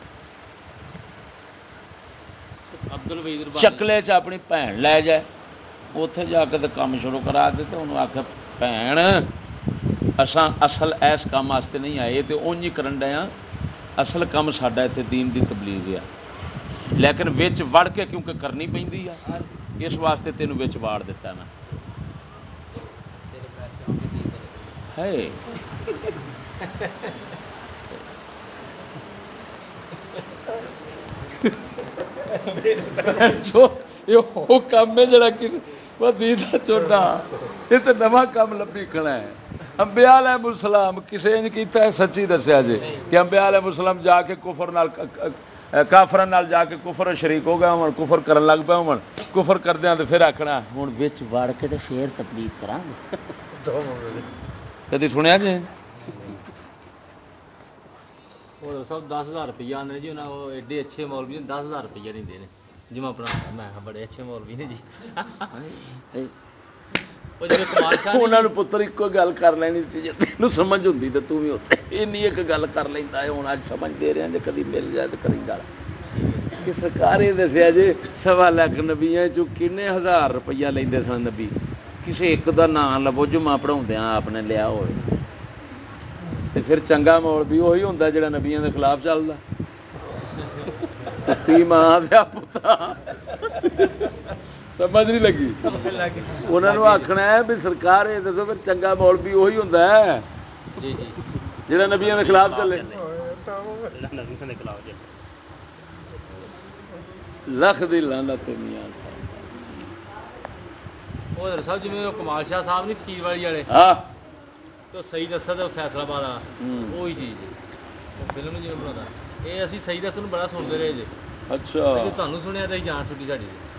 ਅਬਦੁਲ ਵਹੀਦ ਰਬਾਨੀ ਚੱਕਲੇ 'ਚ ਆਪਣੀ ਭੈਣ ਲੈ ਜਾਏ, ਉੱਥੇ ਜਾ ਕੇ ਤਾਂ ਕੰਮ ਸ਼ੁਰੂ ਕਰਾ ਦੇ। ਤੇ ਉਹਨੂੰ ਆਖ ਭੈਣ ਅਸਾਂ ਅਸਲ ਇਸ ਕੰਮ ਵਾਸਤੇ ਨਹੀਂ ਆਏ, ਤੇ ਉਂਝ ਹੀ ਕਰਨ ਡਏ ਹਾਂ। ਅਸਲ ਕੰਮ ਸਾਡਾ ਇੱਥੇ ਦੀਨ ਦੀ ਤਬਲੀਗ ਆ, ਲੇਕਿਨ ਵਿੱਚ ਵੜ ਕੇ ਕਿਉਂਕਿ ਕਰਨੀ ਪੈਂਦੀ ਆ, ਇਸ ਵਾਸਤੇ ਤੈਨੂੰ ਵਿੱਚ ਵਾੜ ਦਿੱਤਾ ਮੈਂ। ਹੈ ਉਹ ਕੰਮ ਹੈ ਜਿਹੜਾ ਕਿਸੇ ਦੀਨ ਦਾ ਝੋਨਾ। ਇਹ ਤਾਂ ਨਵਾਂ ਕੰਮ ਲੱਭੀ ਖੜਾ ਹੈ। ਅੰਬਿਆ ਅਲੈਹਿਮੁਸਲਾਮ ਕਿਸੇ ਨੇ ਕੀਤਾ, ਸੱਚੀ ਦੱਸਿਆ ਜੇ ਕਿ ਅੰਬਿਆ ਅਲੈਹਿਮੁਸਲਾਮ ਜਾ ਕੇ ਕੁਫਰ ਨਾਲ ਕਾਫਰਾਂ ਨਾਲ ਜਾ ਕੇ ਕੁਫਰ ਸ਼ਰੀਕ ਹੋ ਗਿਆ ਹੋਣ, ਕੁਫਰ ਕਰਨ ਲੱਗ ਪਿਆ ਹੋਣ। ਕੁਫਰ ਕਰਦਿਆਂ ਤੇ ਫਿਰ ਆਖਣਾ ਹੁਣ ਵਿੱਚ ਵੜ ਕੇ ਤੇ ਫੇਰ ਤਬਲੀਗ ਕਰਾਂਗੇ। ਕਦੀ ਸੁਣਿਆ ਜੇ? ਉਹ ਸਭ 10,000 ਰੁਪਈਆ ਆਉਂਦੇ ਨੇ ਜੀ। ਉਹਨਾਂ ਉਹ ਐਡੇ ਅੱਛੇ ਮੌਲਵੀ ਨੇ, 10,000 ਰੁਪਈਆ ਦਿੰਦੇ ਨੇ ਜੁਮਾ ਪੜ੍ਹਾਉਣ। ਮੈਂ ਕਿਹਾ ਬੜੇ ਅੱਛੇ ਮੌਲਵੀ ਨੇ ਜੀ। ਉਹ ਜਿਵੇਂ ਕਮਾਲ ਸ਼ਾਹ ਉਹਨਾਂ ਨੂੰ ਪੁੱਤਰ ਇੱਕੋ ਗੱਲ ਕਰ ਲੈਣੀ ਸੀ, ਜੇ ਤੈਨੂੰ ਸਮਝ ਹੁੰਦੀ ਤਾਂ ਤੂੰ ਵੀ ਉੱਥੇ ਇੰਨੀ ਇੱਕ ਗੱਲ ਕਰ ਲੈਂਦਾ ਹੈ। ਹੁਣ ਅੱਜ ਸਮਝ ਦੇ ਰਿਹਾ ਜੇ ਕਦੀ ਮਿਲ ਜਾਏ ਤਾਂ ਕਰੀ ਗੱਲ। ਕਿ ਸਰਕਾਰ ਇਹ ਦੱਸਿਆ ਜੇ 1.25 ਲੱਖ ਨਬੀਆਂ 'ਚੋਂ ਕਿੰਨੇ ਹਜ਼ਾਰ ਰੁਪਈਆ ਲੈਂਦੇ ਸਨ ਨਬੀ। ਕਿਸੇ ਇੱਕ ਦਾ ਨਾਂ ਲਵੋ ਜੁਮਾ ਪੜ੍ਹਾਉਂਦਿਆਂ ਆਪ ਨੇ ਲਿਆ ਹੋਵੇ, ਤੇ ਫਿਰ ਚੰਗਾ ਮੌਲਵੀ ਉਹੀ ਹੁੰਦਾ ਜਿਹੜਾ ਨਬੀਆਂ ਦੇ ਖਿਲਾਫ ਚੱਲਦਾ। ਤੀ ਮਾਂ ਦਾ ਪੁੱਤਾ, ਸਮਝ ਨਹੀਂ ਲੱਗੀ। ਉਹਨਾਂ ਨੂੰ ਆਖਣਾ ਹੈ ਵੀ ਸਰਕਾਰ ਇਹ ਦੱਸੋ ਫਿਰ ਚੰਗਾ ਮੌਲਵੀ ਉਹੀ ਹੁੰਦਾ ਹੈ ਜੀ ਜੀ ਜਿਹੜਾ ਨਬੀਆਂ ਦੇ ਖਿਲਾਫ ਚੱਲੇ। ਲੱਖ ਦੀ ਲਾਨਤ ਮੀਆਂ ਸਾਹਿਬ। ਉਹ ਸਾਹਿਬ ਜਿਵੇਂ ਉਹ ਕਮਾਲ ਸ਼ਾਹ ਸਾਹਿਬ ਨਹੀਂ ਫਕੀਰ ਵਾਲੀ ਵਾਲੇ, ਹਾਂ ਤੇ ਸਹੀ ਦੱਸਦ ਫੈਸਲਾਬਾਦ ਵਾਲਾ ਉਹੀ ਚੀਜ਼ ਜੀ। ਉਹ ਫਿਲਮ ਨੂੰ ਜਿਵੇਂ ਬਣਾਉਂਦਾ, ਇਹ ਅਸੀਂ ਸਹੀ ਦੱਸਣ ਨੂੰ ਬੜਾ ਸੁਣਦੇ ਰਹੇ ਜੇ। ਅੱਛਾ, ਜੇ ਤੁਹਾਨੂੰ ਸੁਣਿਆ ਤਾਂ ਜਾਨ ਛੁੱਟੀ ਸਾਡੀ ਜੀ।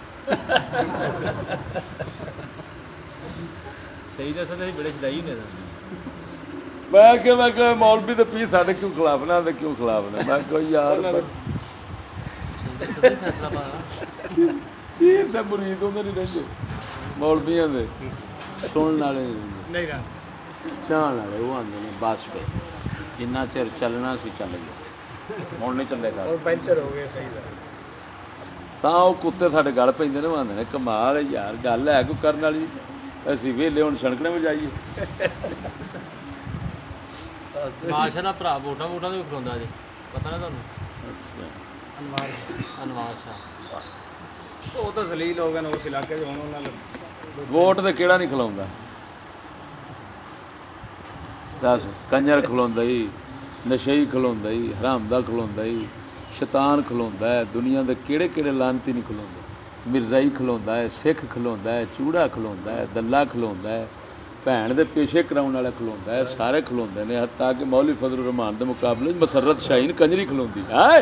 ਸਹੀ ਦੱਸਣ ਅਸੀਂ ਬੜੇ ਛਦਾਈ ਹੁੰਦੇ ਤਾਂ। ਮੈਂ ਕਿਹਾ ਮੌਲਵੀ ਦੇ ਪੀਰ ਸਾਡੇ ਕਿਉਂ ਖਿਲਾਫ ਨਾ ਦੇ, ਕਿਉਂ ਖਿਲਾਫ ਨੇ? ਮੈਂ ਕਿਹਾ ਯਾਰ ਸਹੀ ਦੱਸਣ ਦਾ ਫੈਸਲਾਬਾਦ ਵਾਲਾ ਪੀਰ ਦੇ ਮੁਰੀਦ ਉਹਨਾਂ ਨਹੀਂ ਰਹਿੰਦੇ, ਮੌਲਵੀਆਂ ਦੇ ਸੁਣਨ ਵਾਲੇ ਨਹੀਂ ਰਹਿੰਦੇ, ਚਾਹਣ ਵਾਲੇ ਉਹ ਆਉਂਦੇ ਨੇ ਬਸ ਫਿਰ ਜਿੰਨਾ ਚਿਰ ਚੱਲਣਾ ਸੀ ਚੱਲ ਗਿਆ, ਹੁਣ ਨਹੀਂ ਚੱਲੇਗਾ। ਪੈਂਚਰ ਹੋ ਗਏ ਸਹੀ ਦਾ। ਤਾਂ ਉਹ ਕੁੱਤੇ ਸਾਡੇ ਗਲ ਪੈਂਦੇ ਨੇ, ਉਹ ਆਉਂਦੇ ਨੇ ਕਮਾਲ ਯਾਰ ਗੱਲ ਹੈ ਕੋਈ ਕਰਨ ਵਾਲੀ। ਅਸੀਂ ਵਿਹਲੇ ਹੁਣ ਸਣਕਣੇ ਵਜਾਈਏ। ਮਾਸ਼ਾ ਦਾ ਭਰਾ ਵੋਟਾਂ ਵੋਟਾਂ ਦੇ ਖਲੋਂਦਾ ਜੀ, ਪਤਾ ਨਾ ਤੁਹਾਨੂੰ? ਅੱਛਾ, ਅਨਵਾਰ ਸ਼ਾਹ ਉਹ ਤਾਂ ਜ਼ਲੀਲ ਹੋ ਗਏ ਨੇ ਉਸ ਇਲਾਕੇ 'ਚ, ਹੁਣ ਉਹਨਾਂ ਨੂੰ ਵੋਟ ਤੇ ਕਿਹੜਾ ਨਹੀਂ ਖਲੋਂਦਾ? ਦੱਸ ਕੰਜਰ ਖਲੋਂਦਾ ਹੀ نشئی کھلوندا ہی، حرامدا کھلوندا ہی، شیطان کھلوندا ہے، دنیا دے کیڑے کیڑے لعنتی نہیں کھلوندے، مرزائی کھلوندا ہے، سکھ کھلوندا ہے، چوڑا کھلوندا ہے، دلہ کھلوندا ہے، بھن دے پیشے کراؤن والا کھلوندا ہے، سارے کھلوندے نے، حتیٰ کہ مولوی فضل الرحمان دے مقابلے مسرت شاہین کنجری کھلوندی ہے۔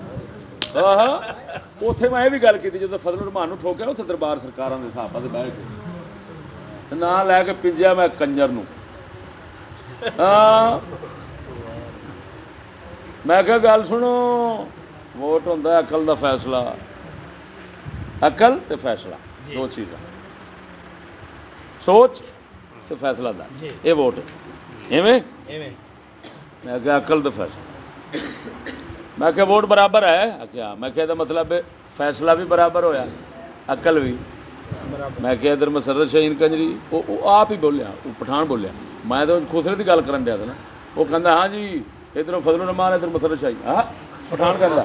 اوتھے میں یہ بھی گل کی جب فضل الرحمان نو ٹھوکیا اتنے دربار سرکاراں دے صحابہ دے بیٹھ کے نہ لے کے پنجیا میں کنجر نو، میں کہ گل سنو، ووٹ ہوندا ہے عقل دا فیصلہ، عقل تے فیصلہ دو چیزاں، سوچ تے فیصلہ دا یہ ووٹ ایویں میں کہ عقل تے فیصلہ، میں کہ ووٹ برابر ہے کیا، میں کہ مطلب فیصلہ بھی برابر ہویا عقل بھی، میں کہ ادھر مسرت شاہین کنجری وہ آپ ہی بولیا، وہ پٹھان بولیا، میں تو خسرے کی گل کرن دیا تھا نا، وہ کہندا ہاں جی ادھر فضل الرحمان ادھر مسرت شاہین، ہاں پٹھان کہندا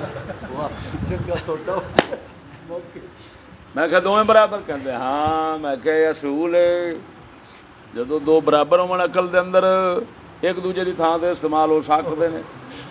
میں کہ دونوں برابر کہندے ہاں، میں کہ یہ اصول ہے جدو دو برابر ہون عقل دے اندر ایک دوجے دی تھان تے استعمال ہو سکتے ہیں۔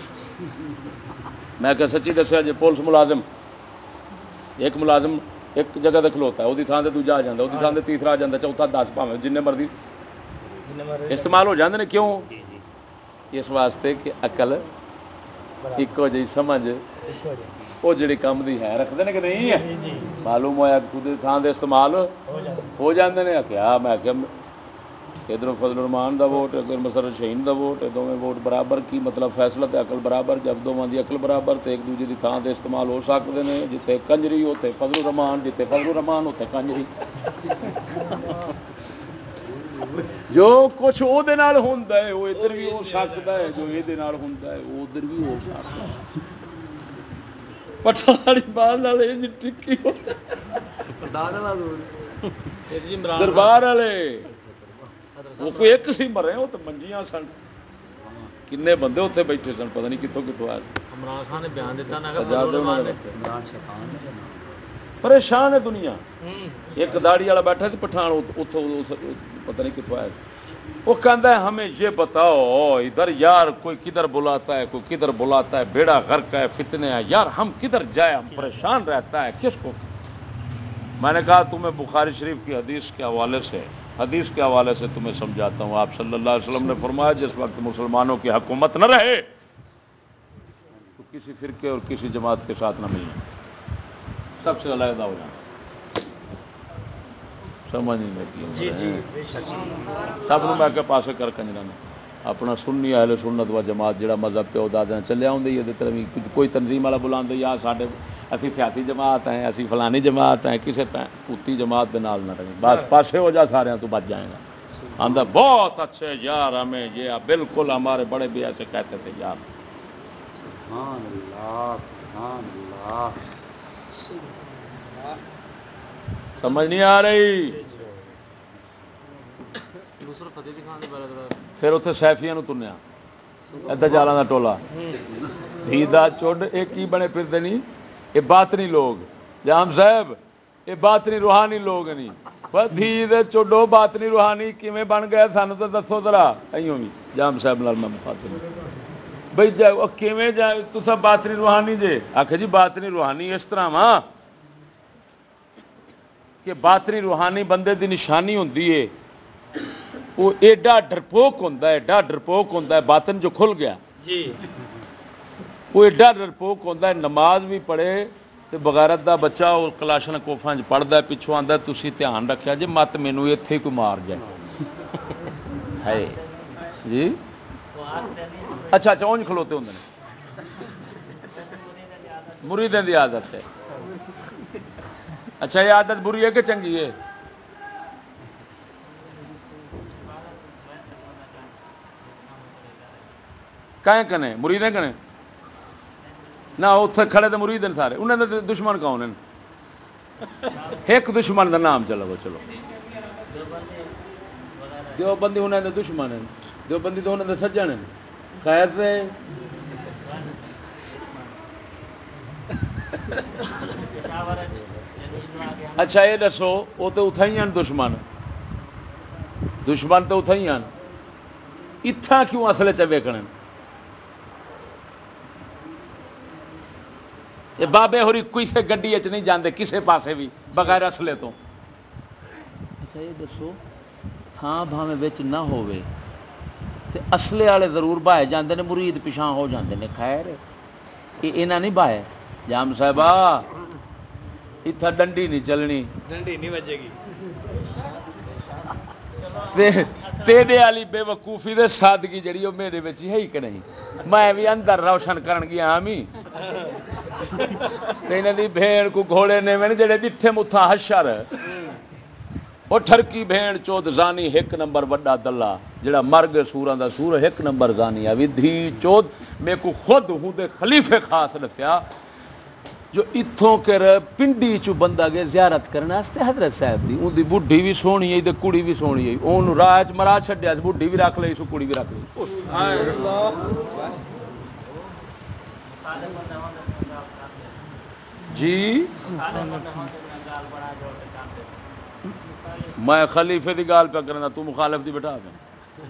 میں کہ سچی دسیا جی پولیس ملازم ایک ملازم ایک جگہ تے کھلوتا ہے، وہ تھان تے دوجا آ جاتا، وہ تھان تے تیسرا آ جاتا، چوتھا 10 پاویں جن مرضی استعمال ہو جاندے نے، کیوں؟ اس واسطے کہ عقل ایکو جی سمجھ وہ جڑی کام دی ہے رکھتے ہیں کہ نہیں ہے، معلوم ہوا خود تھان دے استعمال ہو جاندے نے۔ کیا میں کہ ادھر فضل الرحمان دا ووٹ ادھر مسرت شاہین دا ووٹ، دونوں ووٹ برابر کی مطلب فیصلہ تے عقل برابر، جب دونوں دی عقل برابر تے ایک دوجے دی تھان تے استعمال ہو سکتے ہیں، جتے کنجری ہوتے فضل الرحمان، جتے فضل الرحمان ہوتے کنجری، جو کچھ او دے نال ہوندا ہے وہ ادھر بھی ہو سکتا ہے، جو اے دے نال ہوندا ہے وہ ادھر بھی ہو سکتا ہے۔ پٹھانی بال والے ٹکی دربار والے وہ کوئی ایک سی مرے، وہ تو منجیاں سن، کنے بندے اتنے بیٹھے سن، پتہ نہیں کتوں کتوں آئے، عمران خان نے بیان دیتا نا کہ فضل سجاد الرحمان نے پریشان ہے دنیا۔ ایک داڑھی والا بیٹھا تھی پٹھان اتوں پتہ نہیں کتوں آئے، وہ کہتا ہے ہمیں یہ بتاؤ ادھر یار کوئی کدھر بلاتا ہے کوئی کدھر بلاتا ہے، بیڑا غرق ہے، فتنے ہیں یار، ہم کدھر جائے، ہم پریشان رہتا ہے، کس کو؟ میں نے کہا تمہیں بخاری شریف کی حدیث کے حوالے سے تمہیں سمجھاتا ہوں۔ آپ صلی اللہ علیہ وسلم نے فرمایا جس وقت مسلمانوں کی حکومت نہ رہے تو کسی فرقے اور کسی جماعت کے ساتھ نہ ملنا، سب سے علیحدہ ہو جانا۔ سمجھ نہیں لگی سب نو میں کہ پاسے کر کنجرا نے اپنا سنی اہل سنت و جماعت جڑا مذہب پیو دادے چلیا ہوں کوئی تنظیم والا بلا یا ساڈے اسی سیاسی جماعت ہیں، اسی فلانی جماعت ہیں، کسی کتی جماعت کے نال نہ رہی، بس پاسے ہو جا سارے تو بچ جائے گا۔ آندہ بہت اچھے یار، ہمیں یہ بالکل ہمارے بڑے بھی ایسے کہتے تھے یار۔ سبحان اللہ سبحان اللہ، سمجھ نہیں آ رہی؟ نصرت فتح علی خان دے بارے پھر اتنے سیفیاں نو تنیا دجالاں دا ٹولا، دھی دا چڈ ایک ہی بنے پھرتے نہیں، یہ باطنی لوگ، جام صاحب یہ باطنی روحانی لوگ نہیں، بس دھی دے چڈو باطنی روحانی کیویں بن گئے سانو تو دسو ذرا، ایوں بھی جام صاحب نال میں مخاطب بھئی کیویں جائے تساں باطنی روحانی جے، آکھے جی باطنی روحانی اس طرح وا کہ باطنی روحانی بندے دی نشانی ہوندی ہے، وہ ایڈا ڈرپوک ہوتا ہے باطن جو کھل گیا وہ ایڈا ڈرپوک ہوتا ہے، نماز بھی پڑھے تو بغیرت دا بچہ وہ کلاشن کوفاں پڑھتا ہے، پچھوں آتا تسی دھیان رکھیا جی مت مینو ایتھے کوئی مار جائے ہے جی۔ اچھا اونج کھلوتے ہوندے نے، مریدیں دی عادت ہے۔ اچھا یہ عادت بری ہے کہ چنگی ہے؟ کہیں کنے مریدیں کنے نہ اتنے کھڑے تو مرید ہیں سارے، انہوں نے دشمن کون ہیں؟ ایک دشمن کا نام چلو چلو دیوبندی انہوں نے دشمن ہیں، دیوبندی تو انہوں نے سجن ہیں، خیر سے اچھا یہ دسو وہ تو اتھا ہی ہیں دشمن تو اتھا ہی ہیں، اتھا کیوں اصل چ ویکھن؟ یہ بابے ہوری کسی گڈی اچ نہیں جاندے کسے پاسے بھی بغیر اصلے تو. اچھا یہ دسو تھان بھاویں وچ نہ ہووے تے اصلے والے ضرور بہائے جاندے نے مرید پچھاں ہو جاندے نے. خیر یہ انہاں نہیں بہائے جام صاحبہ اتھا ڈنڈی نہیں چلنی ڈنڈی نہیں بجے گی. تیرے والی بے وقوفی دے سادگی جڑی وہ میرے وچ ہے ہی کہ نہیں. میں بھی اندر روشن کرن گیا ہمی تے انہاں دی بھیڑ کو گھوڑے نے میں جڑے ڈٹھے متھا حشر وہ ٹھرکی بھیڑ چوت زانی ایک نمبر وڈا دلہ جڑا مرگ سوراں دا سور ایک نمبر زانی آ ودھی چوت میں کو خود ہوں دے خلیفے خاص دسیا جو اتھوں کر پنڈی چو بندہ گئے زیارت کرنے واسطے حضرت صاحب دی اون دی بڈھی بھی سونی ہے تے کڑی بھی سونی ہے اون راج مرا چھڈیا بڈھی بھی رکھ لئی سو کڑی بھی رکھ لئی. جی میں خلیفے دی گال پہ کرنا تو مخالف دی بٹھا دیں.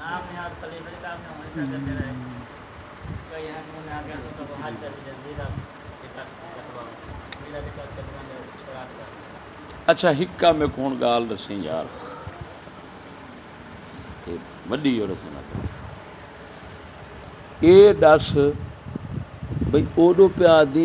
اچھا ہکا میں کون گال دسی یار وڈی اور اے دس بھئی اوڈو پیا دی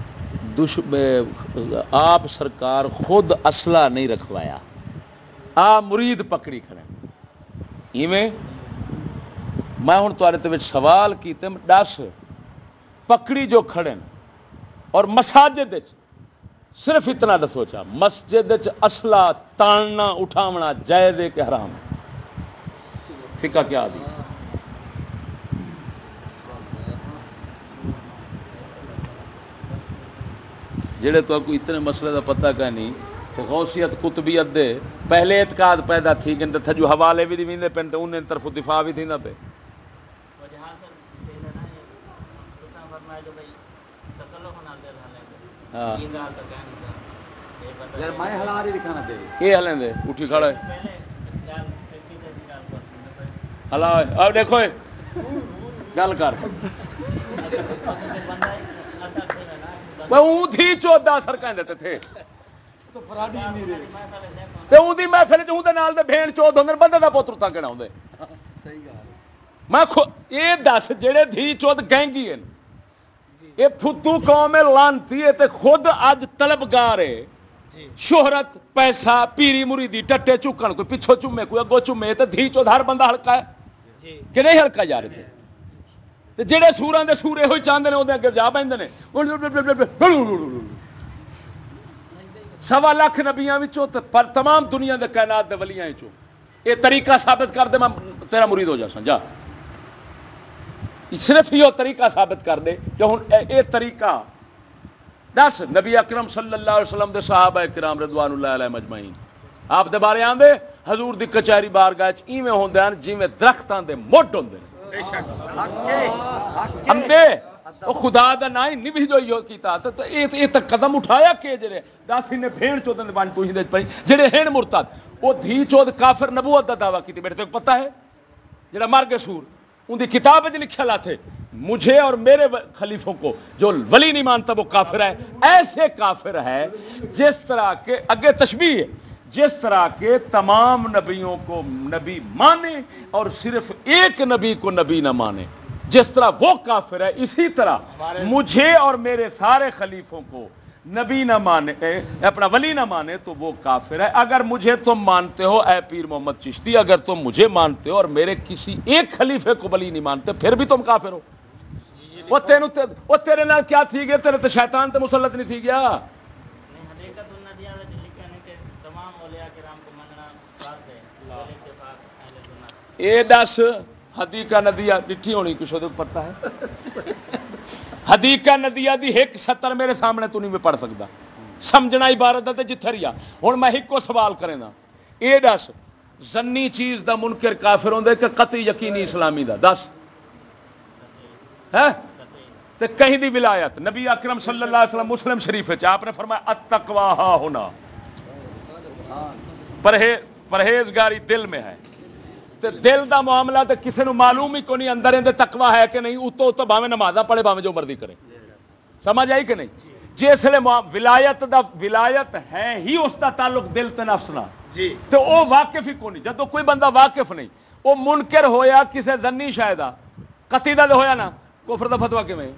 آپ سرکار خود اسلحہ نہیں رکھوایا آ مرید پکڑی کھڑے ایویں میں ہوں تے سوال کیتے دس پکڑی جو کھڑے اور مساجد صرف اتنا دسو چا مسجد اسلحہ تاننا اٹھاونا جائز ہے کہ حرام ہے؟ فقہ کیا دی جڑے تو کوئی اتنے مسئلے کا پتہ کہ نہیں تو غوثیت قطبیت دے پہلے اعتقاد پیدا تھی کہ تھجو حوالے بھی دیندے پن تے انہیں طرف دفاع بھی تھیندا پے. ہاں یار میں ہلا رہی دکھانا دے یہ ہلیں دے اٹھی کھڑا ہے ہلا اب دیکھو گل کر اون تھی 14 سرکیں دیتے تھے تو فراڈی نہیں رہے. تے اون دی محفل چ اون دے نال دے بھیڑ چود ہوندے بندے دا پوتر تا کہنا ہوندے. صحیح گل میں یہ دس جڑے دھی چود گینگی ہیں یہ پھدو قوم لانتی ہے تے خود اج طلبگار ہے شہرت پیسہ پیری مریدی ٹٹے چکن کوئی پچھو چومے کوئی اگو چومے تے دھی چود ہر بندہ ہلکا ہے کہ نہیں ہلکا یار تے جڑے سوراں دے سورے ہوئی چاندے نے اودے اگے جا بیندے نے 1.25 لاکھ نبیاں وچوں تے پر تمام دنیا دے کائنات دے ولیاں وچوں یہ طریقہ ثابت کر دے میں تیرا مرید ہو جا سمجھا صرف یہ طریقہ ثابت کر دے کہ ہن اے طریقہ دس نبی اکرم صلی اللہ علیہ وسلم دے صحابہ کرام رضوان اللہ علیہ مجمعین آپ دے بارے آندے حضور دی کچہری بارگاہ وچ ایویں ہوندے ہیں جویں درختاں دے مڈ ہوندے نے بے شک اندے او خدا دا نا ہی نہیں بھی جو کیتا تے اے تک قدم اٹھایا کہ جڑے دس نے بھیڑ چودن بن تو ہی پئی جڑے ہیں مرتد او دھی چود کافر نبوت دا دعویٰ کیتی بیٹھے تے پتہ ہے جڑا مر گئے سور ان دی کتاب وچ لکھیا لاتے مجھے اور میرے خلیفوں کو جو ولی نہیں مانتا وہ کافر ہے. ایسے کافر ہے جس طرح کے اگے تشبیہ ہے جس طرح کے تمام نبیوں کو نبی مانے اور صرف ایک نبی کو نبی نہ مانے جس طرح وہ کافر ہے اسی طرح مجھے اور میرے سارے خلیفوں کو نبی نہ مانے اپنا ولی نہ مانے تو وہ کافر ہے. اگر مجھے تم مانتے ہو اے پیر محمد چشتی اگر تم مجھے مانتے ہو اور میرے کسی ایک خلیفے کو ولی نہیں مانتے پھر بھی تم کافر ہو. وہ تیرے نال کیا تھی گیا تیرے تے شیطان تے مسلط نہیں تھی گیا. حقیقت النبیہ وچ لکھیا ہے کہ تمام اولیاء کرام کو مننا فرض ہے اتفاق اہل سنت. اے دس حدیقہ ندیہ ڈٹھی ہونی کچھ تو پتہ ہے حدیقہ ندیہ دی ایک 70 میرے سامنے تو نہیں میں پڑھ سکتا سمجھنا عبارت ہے جتھے ریا ہن میں ایک کو سوال کرے نا اے دس زنی چیز دا منکر کافر ہوندے کہ قطعی یقینی اسلامی دا دس ہے تے کہیں دی ولایت نبی اکرم صلی اللہ علیہ وسلم مسلم شریف وچ آپ نے فرمایا التقوی ها ہونا پرہیزگاری دل میں ہے تے دل دا معاملہ تے کسے نو معلوم ہی کوئی نہیں اندر اندر تقوی ہے کہ نہیں اتو تو بھاویں نمازاں پڑھے بھاویں جو مرضی کرے سمجھ آئی کہ نہیں جسے ولایت دا ولایت ہے ہی اس دا تعلق دل تے نفس نال جی تو وہ واقف ہی کو نہیں. جدو کوئی بندہ واقف نہیں وہ منکر ہویا کسے زنی شاید قطعی دا ہویا نا کفر دا فتویٰ کیویں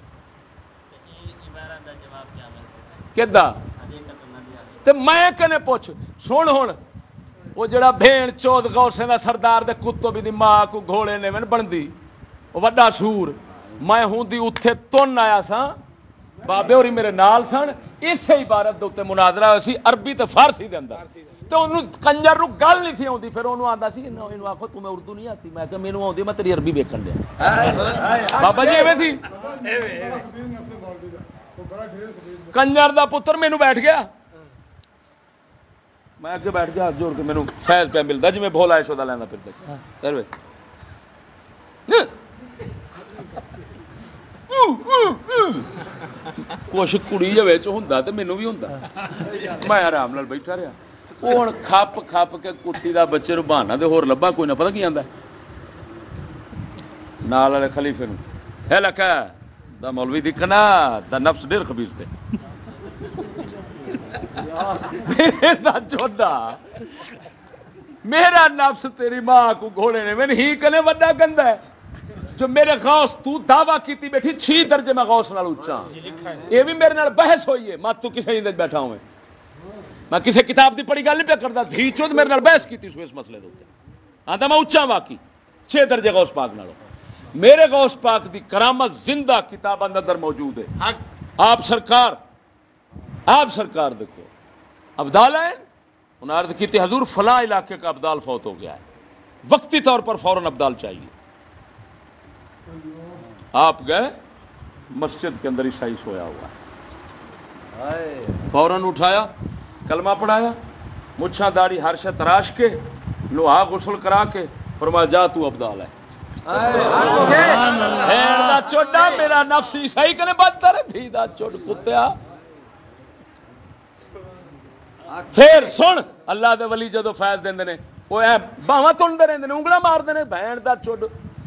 کدا تے میں کنے پوچھ سن ہن وہ جڑا بھین چود غوثیں دا سردار دے کتوں بھی دی ماں کو گھوڑے نے من بندی وہ وڈا سور میں ہوں دی اتھے تن آیا سا بابے ہوری میرے نال سن اسے عبارت دے اوتے مناظرہ ہویا سی عربی تے فارسی دے اندر تو انہوں کنجر رو گل نہیں تھی آتی پھر انہوں آتا سی انہوں آخو تمہیں اردو نہیں آتی میں کہ مینوں آتی میں تیری عربی ویکھن دیا بابا جی ایویں تھی کنجر دا پتر مینوں بیٹھ گیا میں اگے بیٹھ گیا ہاتھ جوڑ کے مینوں فیض پہ ملتا جی میں بھولا ہے شودا لینا پھردا کچھ کڑی جے ہوندا تے مینوں بھی ہوندا میں آرام نال بیٹھا رہا وہ ہوں کھپ کھپ کے کتی دا بچے نو بہانا دے ہور لبا کوئی نہ پتہ کی آندا نال والے خلیفے نو ہے لکھا دا مولوی دکھنا دا نفس ڈیر خبیث تے دا چودا میرا نفس تیری ماں کو گھوڑے نے میں ہی کنے وڈا گندا ہے جو میرے غوث تو دعویٰ کیتی بیٹھی 6 درجے میں غوث نال اونچا یہ بھی میرے نال بحث ہوئی ہے مت تو کسے اندر بیٹھا ہوں میں کسی کتاب دی پڑھی گل نہیں پہ کرتا دھی چود میرے نال بحث کی اس مسئلے دے اوپر آندا میں اونچا واقعی 6 درجے غوث پاک نالوں میرے غوث پاک دی کرامت زندہ کتاب اندر موجود ہے آپ سرکار دیکھو ابدال ہیں انہوں نے عرض کی تھی حضور فلاں علاقے کا ابدال فوت ہو گیا ہے وقتی طور پر فوراً ابدال چاہیے آپ گئے مسجد کے اندر عیسائی سویا ہوا ہے فوراً اٹھایا کلمہ پڑھایا مچھاں داڑھی ہر شے تراش کے لوہا غسل کرا کے فرمایا جا تو ابدال ہے چوڈا میرا نفس عیسائی کنے بدتر ہے دھی دا چوڈ کتیا پھر سن اللہ دے ولی جدو فیض دیندے نے وہ اے باواں تندے رہندے نے انگلاں ماردے نے بہن دا چوڈ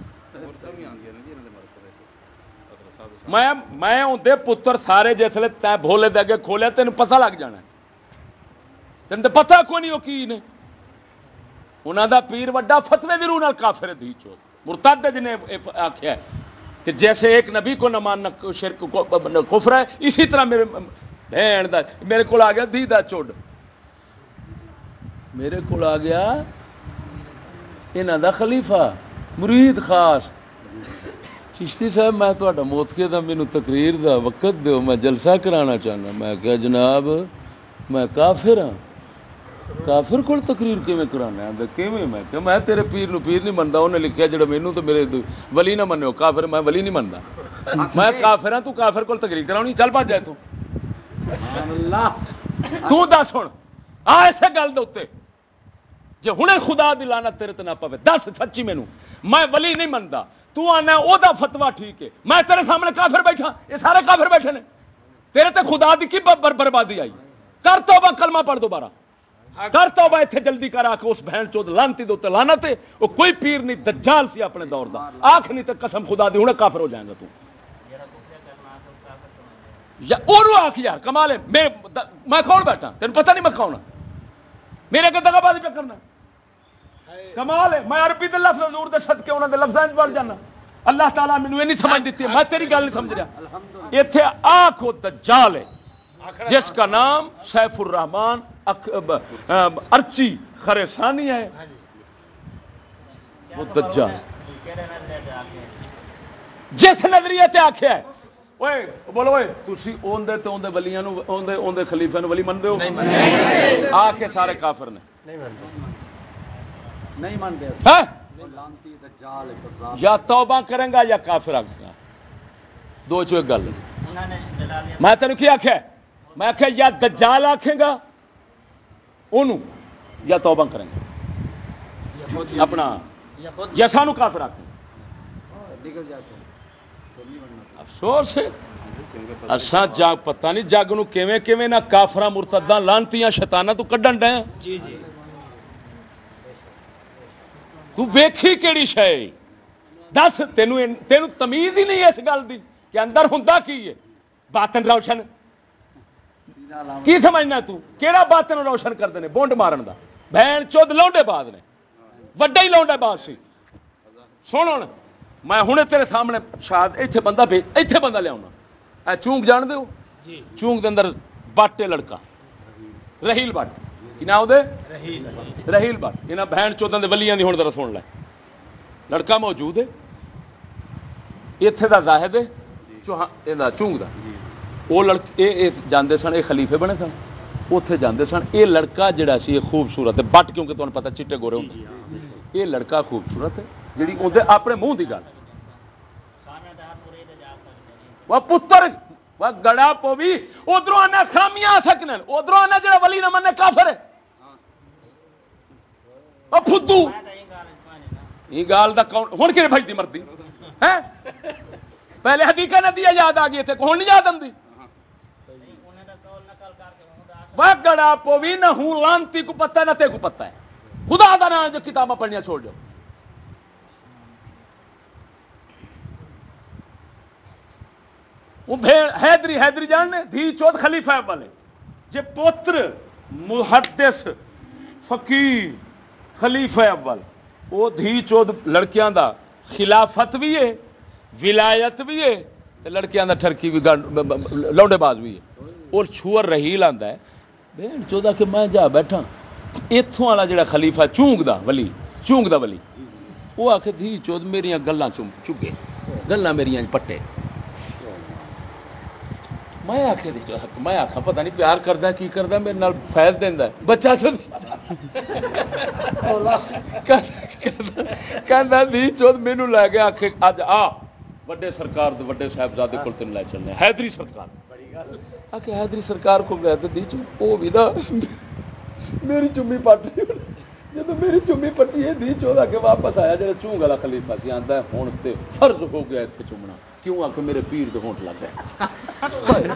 میں اندے پتر سارے جسلے تے بھولے دے اگے کھولیا تینوں پتہ لگ جانا تینوں تے پتہ کوئی نہیں وہ کی نے انہاں دا پیر وڈا فتوی دی روح نال کافر دی چوت مرتد جن نے آکھیا ہے کہ جیسے ایک نبی کو نہ ماننا شرک کفر ہے اسی طرح میرے بہن دا میرے کول آ گیا دھی دا چوڈ میرے کول آ گیا انہاں دا خلیفہ مرید خاص چشتی صاحب میں تہاڈا موتقے دا مینوں تقریر دا وقت دیو میں جلسہ کرانا چاہنا میں کہا جناب میں کافر ہاں کافر کول تقریر کیویں کرانا ہے کیویں میں کہ میں تیرے پیر نو پیر نہیں مندا انہیں لکھیا جڑا مینوں تے میرے ولی نہ منو کافر میں ولی نہیں مندا میں کافر ہاں تو کافر کول تقریر کراونی چل بھج جائے تو دس ہن آ ایسے گل دے اوتے جے ہنے خدا دی لعنت تیرے تے نہ پوے دس سچی مینوں میں ولی نہیں مندا تو آنا او دا فتویٰ ٹھیک ہے میں تیرے سامنے کافر بیٹھا یہ سارے کافر بیٹھے نے تیرے تے خدا دی کی بربادی آئی کر توبہ کلمہ پڑھ دوبارہ کر توبہ اتنے جلدی کر آ کے اس بہن چود لانتی دے اوتے لعنت ہے وہ کوئی پیر نہیں دجال سی اپنے دور دا آنکھ نہیں تے قسم خدا دی ہنے کافر ہو جائے گا تو یا اور آنکھ یار کمال ہے میں کون بیٹھا تینوں پتہ نہیں میں کون ہوں میرے کے دغا بازی پہ کرنا کمال ہے میں عربی دے لفظ حضور دے صدقے انہاں دے لفظاں وچ بول جانا اللہ تعالیٰ مینوں نہیں سمجھ دیتی ہے میں تیری گل نہیں سمجھ رہا ایتھے آنکھ دجال ہے جس کا نام سیف الرحمان ارچی خریسانی ہے وہ دجال جس نظریے تے آکھیا ہے اوئے بولو اوئے تسی اوندے تے اوندے ولیاں نو اوندے خلیفے نو ولی مندے ہو آ کے سارے کافر نے نہیں مانتے یا توبہ کریں گا یا کافر آکھے گا دو چو ایک گل میں تینوں کی آکھیا میں آکھیا یا دجال آکھے گا انہوں یا توبہ کریں گا اپنا یا سانو کافر آکھیں افسوس ہے اساں جاگ پتہ نہیں جگ نو کیویں کیویں نہ کافراں مرتداں لعنتیاں شیطاناں تو کڈن ڈے جی جی تو ویکھی کیڑی شے دس تینوں تمیز ہی نہیں اس گل دی کہ اندر ہوندا کی ہے باطن روشن کی سمجھنا تو کیڑا باطن روشن کرتے ہیں بونڈ مارن دا بہن چود لونڈے باز نے وڈا ہی لونڈا باز سی سن ہوں میں ہنے تیرے سامنے شاید ایتھے بندہ لیا اے چونک جان دیو چونک دے اندر بٹ ہے لڑکا رحیل بٹ کی نام دے رحیل بٹ انہاں بہن چوداں دے ولیاں دی ہن ذرا سن لے لڑکا موجود ہے ایتھے دا زاہد ہے چونک دا وہ لڑکے جاندے سن یہ خلیفے بنے سن اوتھے جاندے سن یہ لڑکا جڑا سی یہ خوبصورت ہے بٹ کیونکہ تمہیں پتہ چٹے گورے ہوندے یہ لڑکا خوبصورت ہے جڑی اندے اپنے منہ دی گل وہ پتر وہ گڑا پوی ادھروں آنا خامیاں آ سکنے ادھروں آنا جڑا ولی نہ منے کافر ہے وہ پھدو یہ گال دا کون ہن کہ بھائی دی مردی ہیں پہلے حدیقہ ندیہ یاد آ گئی تھے کون نہیں یاد آندی وہ گڑا پوی نہ ہوں لانتی کو پتہ ہے نہ تے کو پتہ ہے خدا دا نام جو کتاباں پڑھنیاں چھوڑ جاؤ وہ حیدری جاننے دھی چود خلیفہ والے جے پوتر محدث فقیہ خلیفہ اول وہ دھی چود لڑکیاں دا خلافت بھی ہے ولایت بھی ہے تے لڑکیاں دا ٹھرکی بھی لونڈے باز بھی ہے اور چھوڑ رحیل آندا ہے بہن چودا کہ میں جا بیٹھا ایتھوں والا جڑا خلیفہ چونک دا ولی وہ آکھے دھی چود میریاں گلاں چگے گلاں میریاں پٹے میں آخا پتہ نہیں پیار کردا کی کردا میرے نال فیض دیندا ہے بچہ کہندا دی چود مینوں لے کے آکھے اج آ وڈے سرکار دے وڈے صاحبزادے کول تینوں لے چلنے حیدری سرکار بڑی گل آکھے حیدری سرکار کو گیا تے دی چود او بھی نا میری چمی پٹ جب میری چمی پٹی ہے دی چود کے واپس آیا جڑا چونگ والا خلیفہ سی آندا ہے ہن تے فرض ہو گیا ایتھے چومنا کیوں آ کے میرے پیر دے ہونٹ لگ گئے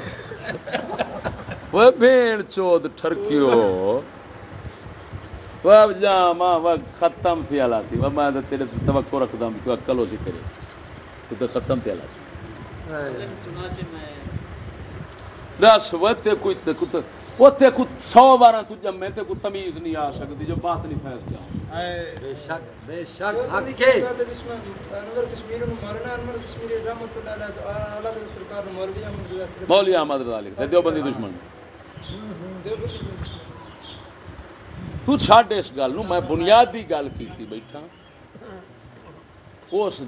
وہ بین چود ٹھرکیو وہ جا ماں وہ ختم تھی حالاتی وہ میں تیرے توقع رکھدا ہوں تو عقل ہو سی تیرے تو تے ختم تھی حالاتی رس وتے کوئی اوتھے کو 100 بار تو جمے تے کو تمیز نہیں آ سکتی جو بات نہیں پھیل جا بے شک حق کے انور کشمیر نو مارنا انور کشمیر رحمت اللہ علیہ اعلی سرکار مولوی احمد رضا علی دیوبندی دشمن تو چھڈ اس گل نو میں بنیادی گل کیتی بیٹھا اس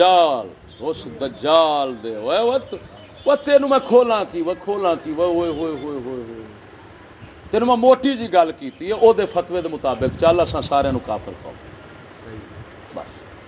دجال دے وہ تینوں میں کھولاں کی وہ ہوئے ہوئے تینوں میں موٹی جی گل کیتی ہے او دے فتوی دے مطابق چل اساں سارے نو کافر کہو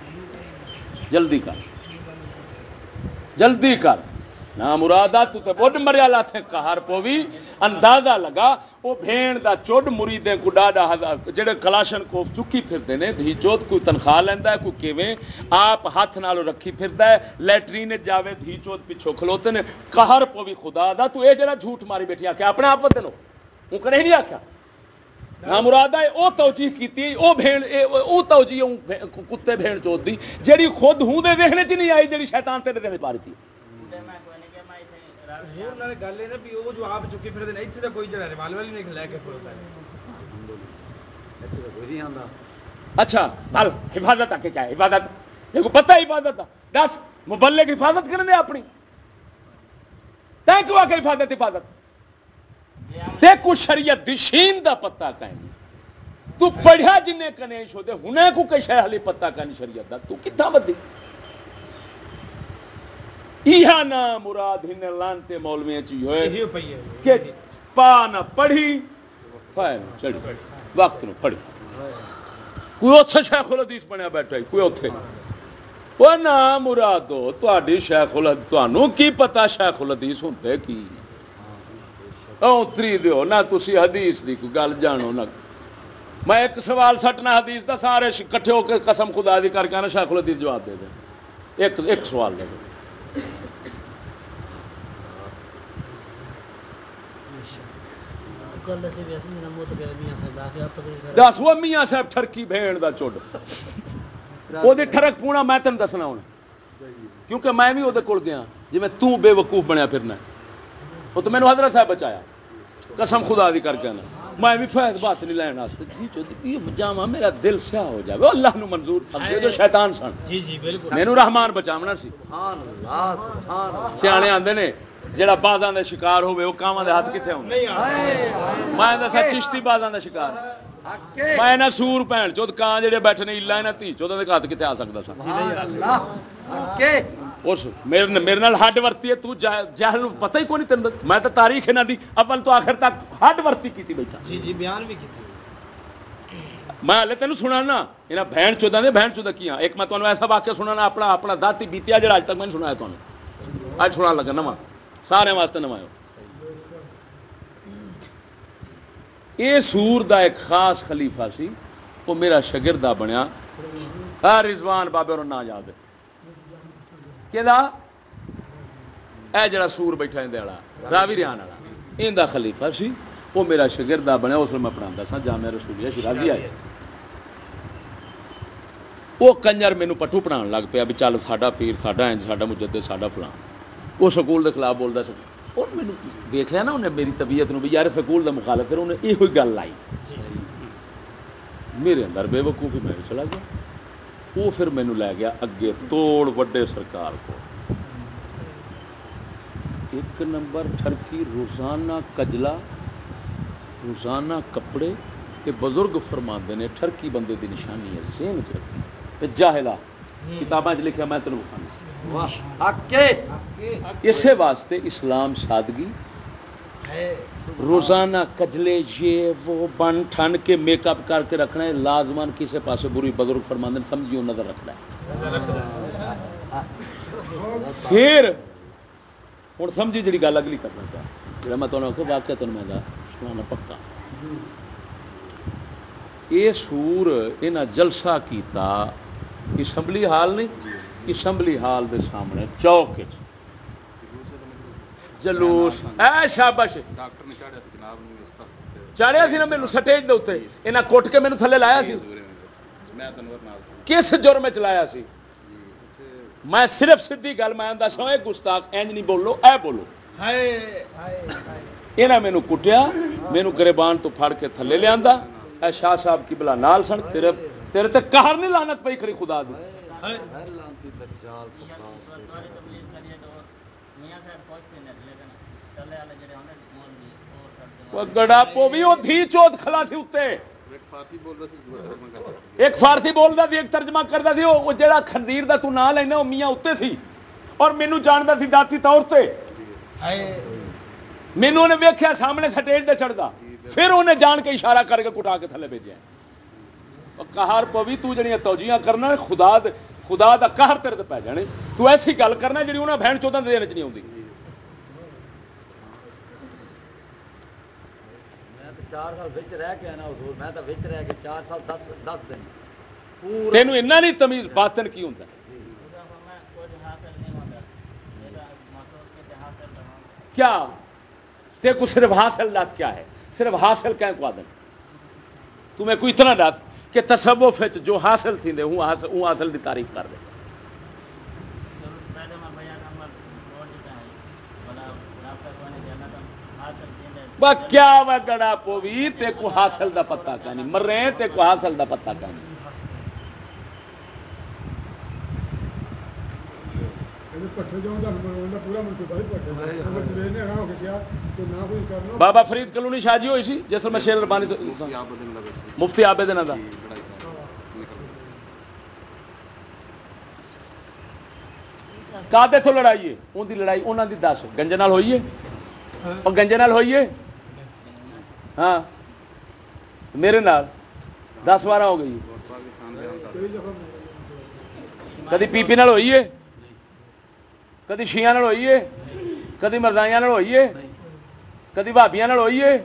جلدی کر نا مرادہ تو تے بڑھ مریا لاتے قہر پوی اندازہ لگا وہ بھین دا چوڑ مریدیں کو ڈاڈا جڑے کلاشن کو چکی پھردے نے دھی چوت کوئی تنخواہ لیندا ہے کوئی کیویں آپ ہاتھ نال رکھی پھردا ہے لیٹرین جاوے دھی چوت پیچھے کھلوتے نے قہر پوی خدا دا تو اے جڑا جھوٹ ماری بیٹھی آ کہ اپنے آپ بدلو وہ کرے نہیں آکھیا نا مرادہ او توجیہ کیتی او بھین او توجیہ کتے بھین چوت دی جڑی خود ہوں دے ذہن وچ نہیں آئی جڑی شیطان تیرے ذہن وچ پا رہی حضور نال گل ہے نا بھی او جو آپ چکی پھردے نے ایتھے تے کوئی جڑا ریوالور نہیں لے کے کھلوتا ہے ایتھے کوئی نہیں آندا اچھا بل حفاظت آ کے کیا ہے حفاظت دیکھو پتہ ہے حفاظت دس مبلغ حفاظت کرنے اپنی تے کیوں آ کے حفاظت تے کو شریعت دی شین دا پتہ کہیں تو پڑھیا جن کنے شو دے ہنے کو کہ شے حلی پتہ کہیں شریعت دا تو کتھاں بدی ایہا نا مراد ہن لانتے مولویاں چی ہوئے کہ پا نہ پڑھی فائل چڑھی وقت نو پڑھی کوئی اتھے شیخ الحدیث بنیا بیٹھا ہے کوئی اتھے وہ نا مرادو تہاڈی شیخ الحدیث تانوں کی پتہ شیخ الحدیث ہوندے کی اتری دیو نہ تسی حدیث دی کوئی گل جانو نہ میں ایک سوال سٹنا حدیث دا سارے کٹھے ہو کے قسم خدا دی کر کے نا شیخ الحدیث جواب دے دیں ایک سوال دے دیں دس وہ میاں صاحب ٹھرکی بھیڑ دا چوڈ وہ دی ٹھرک پونا میں تین دسنا ہوں کیونکہ میں بھی وہ کول گیا جی میں تو بے وقوف بنیا پھرنا وہ تو مینوں حضرت صاحب بچایا قسم خدا دی کر کے نا میں بھی فائد بات نہیں لین واسطے جی چودی جاواں میرا دل سیاہ ہو جاوے اللہ نو منظور اگے جو شیطان سن جی جی بالکل مینوں رحمان بچاونا سی سبحان اللہ سبحان اللہ سیانے آندے نے جڑا بازاں دا شکار ہوے او کاواں دے ہاتھ کتے ہوندے میں دسا چشتی بازاں دا شکار میں نہ سور بھین چود کان جڑے بیٹھے نے الا انہاں تی چوداں دے ہاتھ کتے آ سکدا سا اس میرے نال ہڈ ورتی ہے تو جہل پتہ ہی کوئی نہیں تینوں میں تو تاریخ انہاں دی اول تو آخر تک ہڈ ورتی کیتی بیٹھا جی جی بیان بھی کیتے میں ہلے تینوں سنانا انہاں بہن چوداں دے بہن چوداں کیاں ایک میں تانوں ایسا واقعہ سنانا اپنا ذاتی بیتیا جڑا اج تک میں نہیں سنایا تانوں اج سنا لگا نواں سارے واسطے نواں یہ سور دا ایک خاص خلیفہ سی وہ میرا شاگردہ بنیا رضوان بابے اور نام یاد ہے کہ اے جڑا سور بیٹھا اندے والا راوی ریان والا ایندا خلیفہ سی وہ میرا شاگردہ بنیا اس میں پڑھاندا سا جامعہ رسولیہ شیرازی آیا وہ کنجر مینوں پٹھو پڑھان لگ پیا بھی چل ساڈا پیر ساڈا انج ساڈا مجدد ساڈا فلاں وہ سکول دے خلاف بولدا سی اور مینوں دیکھ لیا نا انہیں میری طبیعت نو بھی یار سکول دا مخالف پھر انہیں یہ گل لائی میرے اندر بے وقوفی میں چلا گیا وہ پھر مینوں لے گیا اگے توڑ وڈے سرکار کو ایک نمبر ٹھرکی روزانہ کجلا روزانہ کپڑے یہ بزرگ فرماندے نے ٹھرکی بندے دی نشانی ہے ذہن چ رکھی جاہلا کتاباں چ لکھیا میں تینوں اسی واسطے اسلام سادگی روزانہ کجلے یہ وہ بن ٹھن کے میک اپ کر کے رکھنا ہے لازمان کسی پاسے بری بزرگ فرماندے سمجھیو نظر رکھنا ہے پھر ہوں سمجھی جی گل اگلی کرنا پیا جا میں تمہیں آخو واقعہ تین میں سنانا پکا یہ سور انہیں جلسہ کیتا اسمبلی ہال نہیں اسمبلی ہال دے سامنے چوک جلوس اے شابش چڑھیا سی نا مینوں سٹیج دے اوتے انہاں کٹ کے مینوں تھلے لایا سی کس جرم وچ لایا سی میں صرف سیدھی گل میں دساں اے گستاخ انج نہیں بولو اے بولو انہاں مینوں کٹیا مینوں گریبان تو پھڑ کے تھلے لیا اے شاہ صاحب قبلہ نال سن تیرے تے قہر نہیں لعنت پئی کھڑی خدا دی گڑا پوی وہ دھی چوت کھلا سی اتے ایک فارسی بولدا سی ایک ترجمہ کردا سی وہ جڑا خندیر دا تو نام لینا وہ میاں اتے سی اور مینوں جاندا سی ذاتی طور تے مینوں نے ویکھیا سامنے سٹیج تے چڑھدا پھر انہیں جان کے اشارہ کر کے کٹا کے تھلے بھیجیا قہر پوی تو جڑیاں توجیہاں کرنا خدا دا قہر تیرے تے پے جانے تو ایسی گل کرنا جڑی انہاں بہن چوداں دے وچ نہیں ہوندی 4 سال وچ رہ کے نا حضور میں تو وچ رہ کے 4 سال 10 دن تینوں اتنا نہیں تمیز باطن کی ہوتا کیا تے کو صرف حاصل دس کیا ہے صرف حاصل کہیں کو آدم تمہیں کوئی اتنا دس کہ تصوف جو حاصل تھی دے وہ حاصل دی تعریف کر دے وہ کیا وہ گڑا پوی تے کو حاصل دا پتہ کا نہیں مر رہے تے کو حاصل دا پتہ کا نہیں بابا فرید کلونی شاہ جی ہوئی سی جیسے میں شیر ربانی مفتی عابد دا کادے تو لڑائی ہے ان دی لڑائی انہاں دی 10 گنجے نال ہوئی ہے اور گنجے نال ہوئی ہے ہاں میرے نال 10 12 ہو گئی کدی پی پی نال ہوئی ہے کدی شیعہ نال ہوئی ہے کدی مرزائیاں نال ہوئی ہے کدی بھابیاں نال ہوئی ہے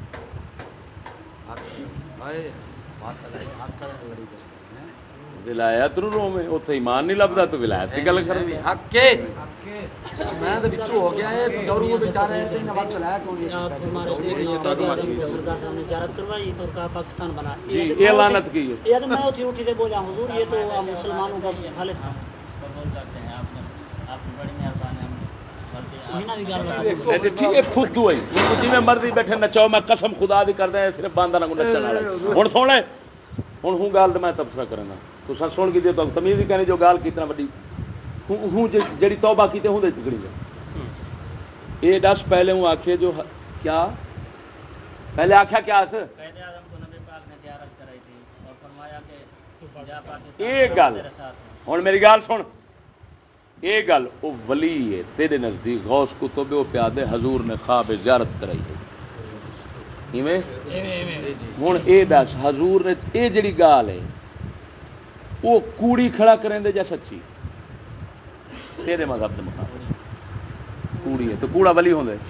ولایت نو رو میں اوتھے ایمان نہیں لبدا تو ولایت دی گل کر حق کے میں تے وچوں ہو گیا ہے گورو کو بیچارے تے نہ وقت لایا کون سردار صاحب نے زیارت کروائی اور کہا پاکستان بنا جی یہ لعنت کی ہے یہ تو میں اٹھی اٹھی تے بولا حضور یہ تو مسلمانوں کا حالت قبول کرتے ہیں آپ نے بڑی مہربانی ہم غلطی انہاں دی گل ٹھیک ہے فدو ہے یہ جی میں مرضی بیٹھے نچاؤ میں قسم خدا دی کر دیں صرف باندھا نہ نچن والا ہن سن لے ہن ہوں گل تے میں تبصرہ کرنا تو سن کی تو تمیز ہی کہنی جو گال کتنا بڑی ہوں جڑی توبہ کیتے ہوں دے پکڑی جائے اے دس پہلے ہوں آکھے جو کیا پہلے آکھیا کیا اس قائد اعظم کو نبی پاک نے زیارت کرائی تھی اور فرمایا کہ جا پاکستان یہ جاؤ گل تیرے ساتھ ہوں ہوں میری گل سن یہ گل وہ ولی ہے تیرے نزدیک غوث کتب وہ پیادے حضور نے خواب زیارت کرائی ہے ایویں ہوں اے دس حضور نے اے جڑی گال ہے وہ کوڑی کھڑا کریں دے یا سچی تیرے مذہب دے مطابق کوڑی ہے تو کوڑا ولی ہوں دے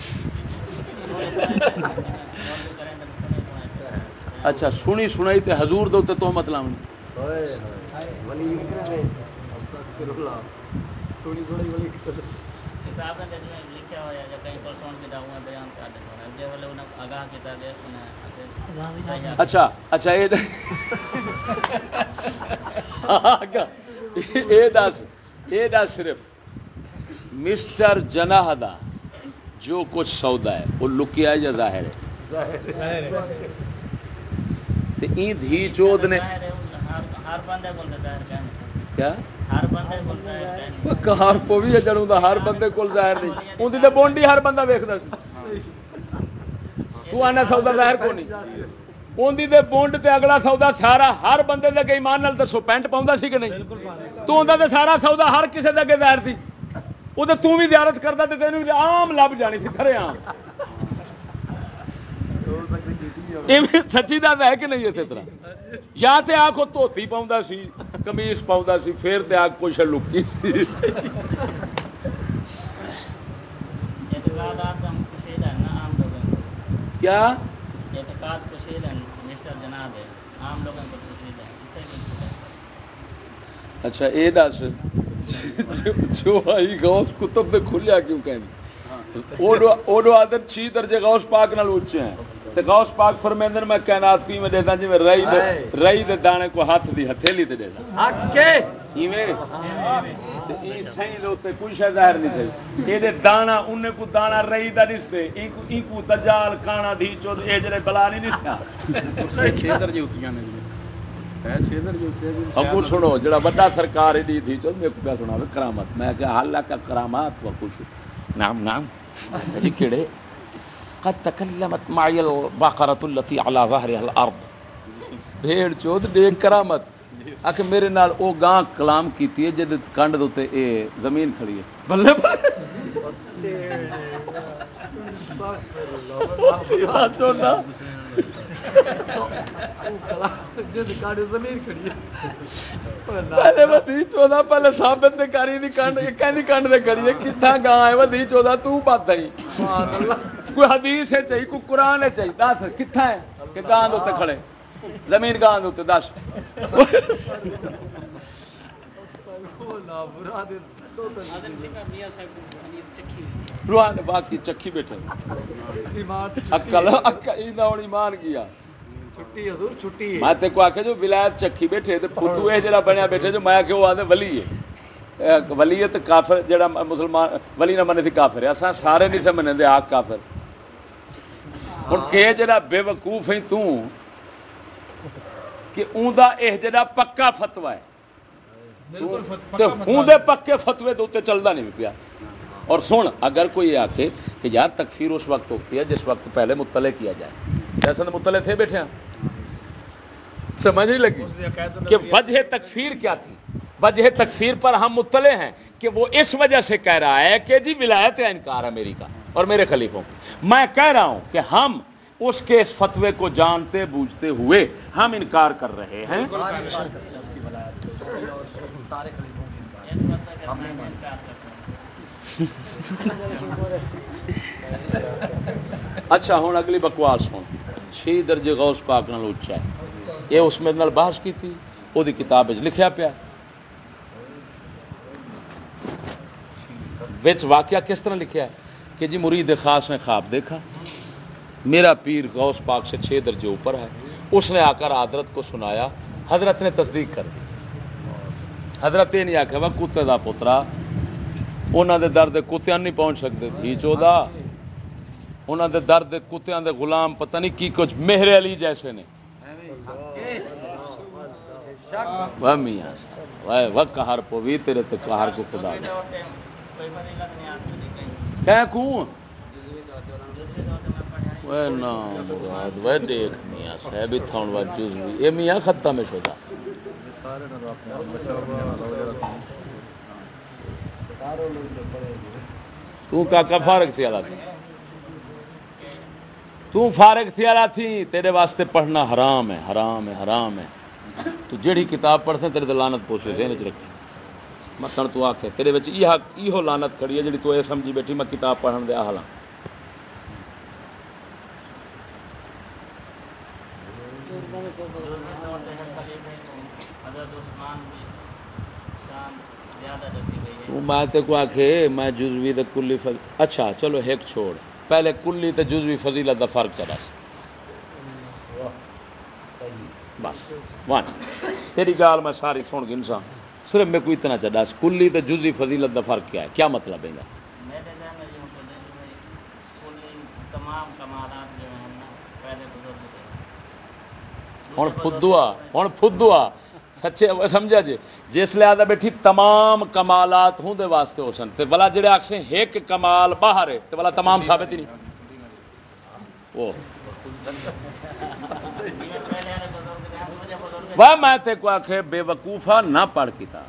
اچھا سنی سنائی تے حضور دے تے تہمت لاویں ولی دے استغفر اللہ سونی سونی ولی کتاب میں لکھا ہوا ہے جو کہیں پر سون کی دعوت بیان کر دے سونا جو والے انہیں آگاہ کیتا گیا انہیں اچھا اچھا یہ دس صرف مسٹر جناح دا جو کچھ سودا ہے وہ لکیا ہے یا ظاہر ہے تے این دھی چود نے ہر بندے کو ظاہر کہنے کیا ہر بندے کو ظاہر کہنے کار پو بھی جڑوں دا ہر بندے کول ظاہر نہیں اون دی بونڈی ہر بندہ ویکھدا سی تو آنا سودا ظاہر کو نہیں اون دی بونڈ تے اگلا سودا سارا ہر بندے دے ایمان نال دسو پینٹ پاوندا سی کہ نہیں تو اوندا تے سارا سودا ہر کسے دے اگے ظاہر سی او تے تو بھی زیارت کردا تے تینوں عام لب جانی سی سرے عام سچی دس ہے کہ نہیں اسی طرح یا تے آکھو دھوتی پاوندا سی قمیص پاوندا سی پھر تے آکھ کچھ لکی سی اعتقادات ہم کشید ہیں نا عام لوگوں کو کیا اعتقاد کشید ہیں مسٹر جناب ہے عام لوگوں کو کشید ہے اتنے بالکل ہے اچھا اے دس جو آئی غوث کتب دے کھلیا کیوں کہنی اوڈو عادت 6 درجے غوث پاک نال اونچے ہیں تے غوث پاک فرمیندن میں کائنات کی میں دیتا جی میں رئی دے دانے کو ہاتھ دی ہتھیلی تے دیتا حق کے ایویں تے ای صحیح دے اوتے کوئی شے ظاہر نہیں تھی اے دے دانا اننے کو دانا رئی دا نسبے ای کو دجال کانا دی چود اے جڑے بلا نہیں تھا 6 درجے ہوتیاں نے جی ہے 6 درجے ہوتے ہیں ابو سنو جڑا بڑا سرکار دی تھی چود میں کو کیا سنا کرامت میں کہ حل کا کرامات و کچھ نام نام جی کیڑے قد تکلمت معي البقرة التي على ظهرها الارض بھیڑ چود دیکھ کرامت کہ میرے نال او گاں کلام کیتی ہے جد کنڈ دے اے زمین کھڑی ہے بلے چونا زمین کھڑی پہلے ودی چودا پہلے ثابت تے کاری دی کنڈ کہندی کنڈ تے کھڑی ہے کتھا گاں ہے ودی چودا تو بات نہیں کوئی حدیث ہے چاہیے کوئی قرآن ہے چاہیے دس کتھا ہے کہ گاں دے کھڑے زمین گاں دے دس روحان باقی چکھی بیٹھے عقل ایمان کیا چھٹی حضور چھٹی میں تے کو آکھے جو ولایت چکھی بیٹھے تے پھٹو اے جڑا بنیا بیٹھے جو میں کہ وہ آدھے ولی ہے ولیت کافر جڑا مسلمان ولی نہ منے تھی کافر ہے اساں سارے نہیں سے منے دے آگ کافر ہن کہ جڑا بے وقوف ہے تو کہ اوندا اے جڑا پکا فتوی ہے تے ہوں دے پکے فتوی دے اوتے چلدا نہیں پیا اور سن اگر کوئی آکھے کہ یار تکفیر اس وقت ہوتی ہے جس وقت پہلے مطلع کیا جائے جیسا مطلع تھے بیٹھے ہیں سمجھ نہیں لگی کہ وجہ تکفیر کیا تھی وجہ تکفیر پر ہم مطلع ہیں کہ وہ اس وجہ سے کہہ رہا ہے کہ جی ولایت کا انکار ہے میری کا اور میرے خلیفوں کی میں کہہ رہا ہوں کہ ہم اس کے اس فتوے کو جانتے بوجھتے ہوئے ہم انکار کر رہے ہیں سارے خلیفوں کی اس وقت تک ہم انکار کرتے ہیں اچھا ہوں اگلی بکواس سن 6 درجے غوث پاک نال اونچا ہے یہ اس میرے نال بحث کی تھی وہ دی کتاب وچ لکھیا پیا وچ واقعہ کس طرح لکھیا ہے کہ جی مرید خاص نے خواب دیکھا میرا پیر غوث پاک سے 6 درجے اوپر ہے اس نے آ کر حضرت کو سنایا حضرت نے تصدیق کر دی حضرت یہ نہیں آکھا وا کتے دا پترا انہوں دے درد کتیاں نہیں پہنچ سکتے تھی چودہ انہوں دے درد کتیاں دے غلام پتہ نہیں کی کچھ مہر علی جیسے نے وہ میاں صاحب وہ قہر پوی تیرے تے قہر کو خدا دے کوئی فضیلت نہیں آتی تھی کہیں کہ کوں جزوی طور پہ میں پڑھا ہی وہ نا مراد وہ دیکھ میاں صاحب اتھون وا جزوی اے میاں ختم شدہ سارے نال اپنے آپ بچا میاں نال ہو جڑا سی سارے لوگ جو پڑے گئے تو کا فارغ تھی اللہ تھی تو فارغ تھی اللہ تھی تیرے واسطے پڑھنا حرام ہے حرام ہے حرام ہے تو جیڑی کتاب پڑھتے تیرے تے لعنت پوچھے ذہن وچ رکھی متن تو آکھے تیرے وچ ایہو لعنت کھڑی ہے جیڑی تو اے سمجھی بیٹھی میں کتاب پڑھن دے اہل ہاں جزوی طور پہ ہر خلیفے کو حضرت عثمان کی شان زیادہ رکھی گئی ہے تو میں تے کو آکھے میں جزوی تے کلی اچھا چلو ایک چھوڑ پہلے کلی تے جزوی فضیلت دا فرق کرا بس وان تیری گال میں ساری سن گنساں صرف میں کوئی اتنا چاہتا کلی تے جزوی فضیلت دا فرق کیا ہے کیا مطلب ہے میرے ذہن میں یہ ہوتا ہے کہ بھائی کلی تمام کمالات جو ہیں نا پہلے بزرگ تھے ہن فدوا سچے سمجھا جی جس لحاظ بیٹھی تمام کمالات ہوں دے واسطے ہو سن تے بلا جڑے آکھیں ایک کمال باہر ہے تے بلا تمام ثابت ہی نہیں وہ جی پہلے والے بزرگ تھے مجھے بزرگ واہ میں تے کو آکھے بے وقوفا نہ پڑھ کتاب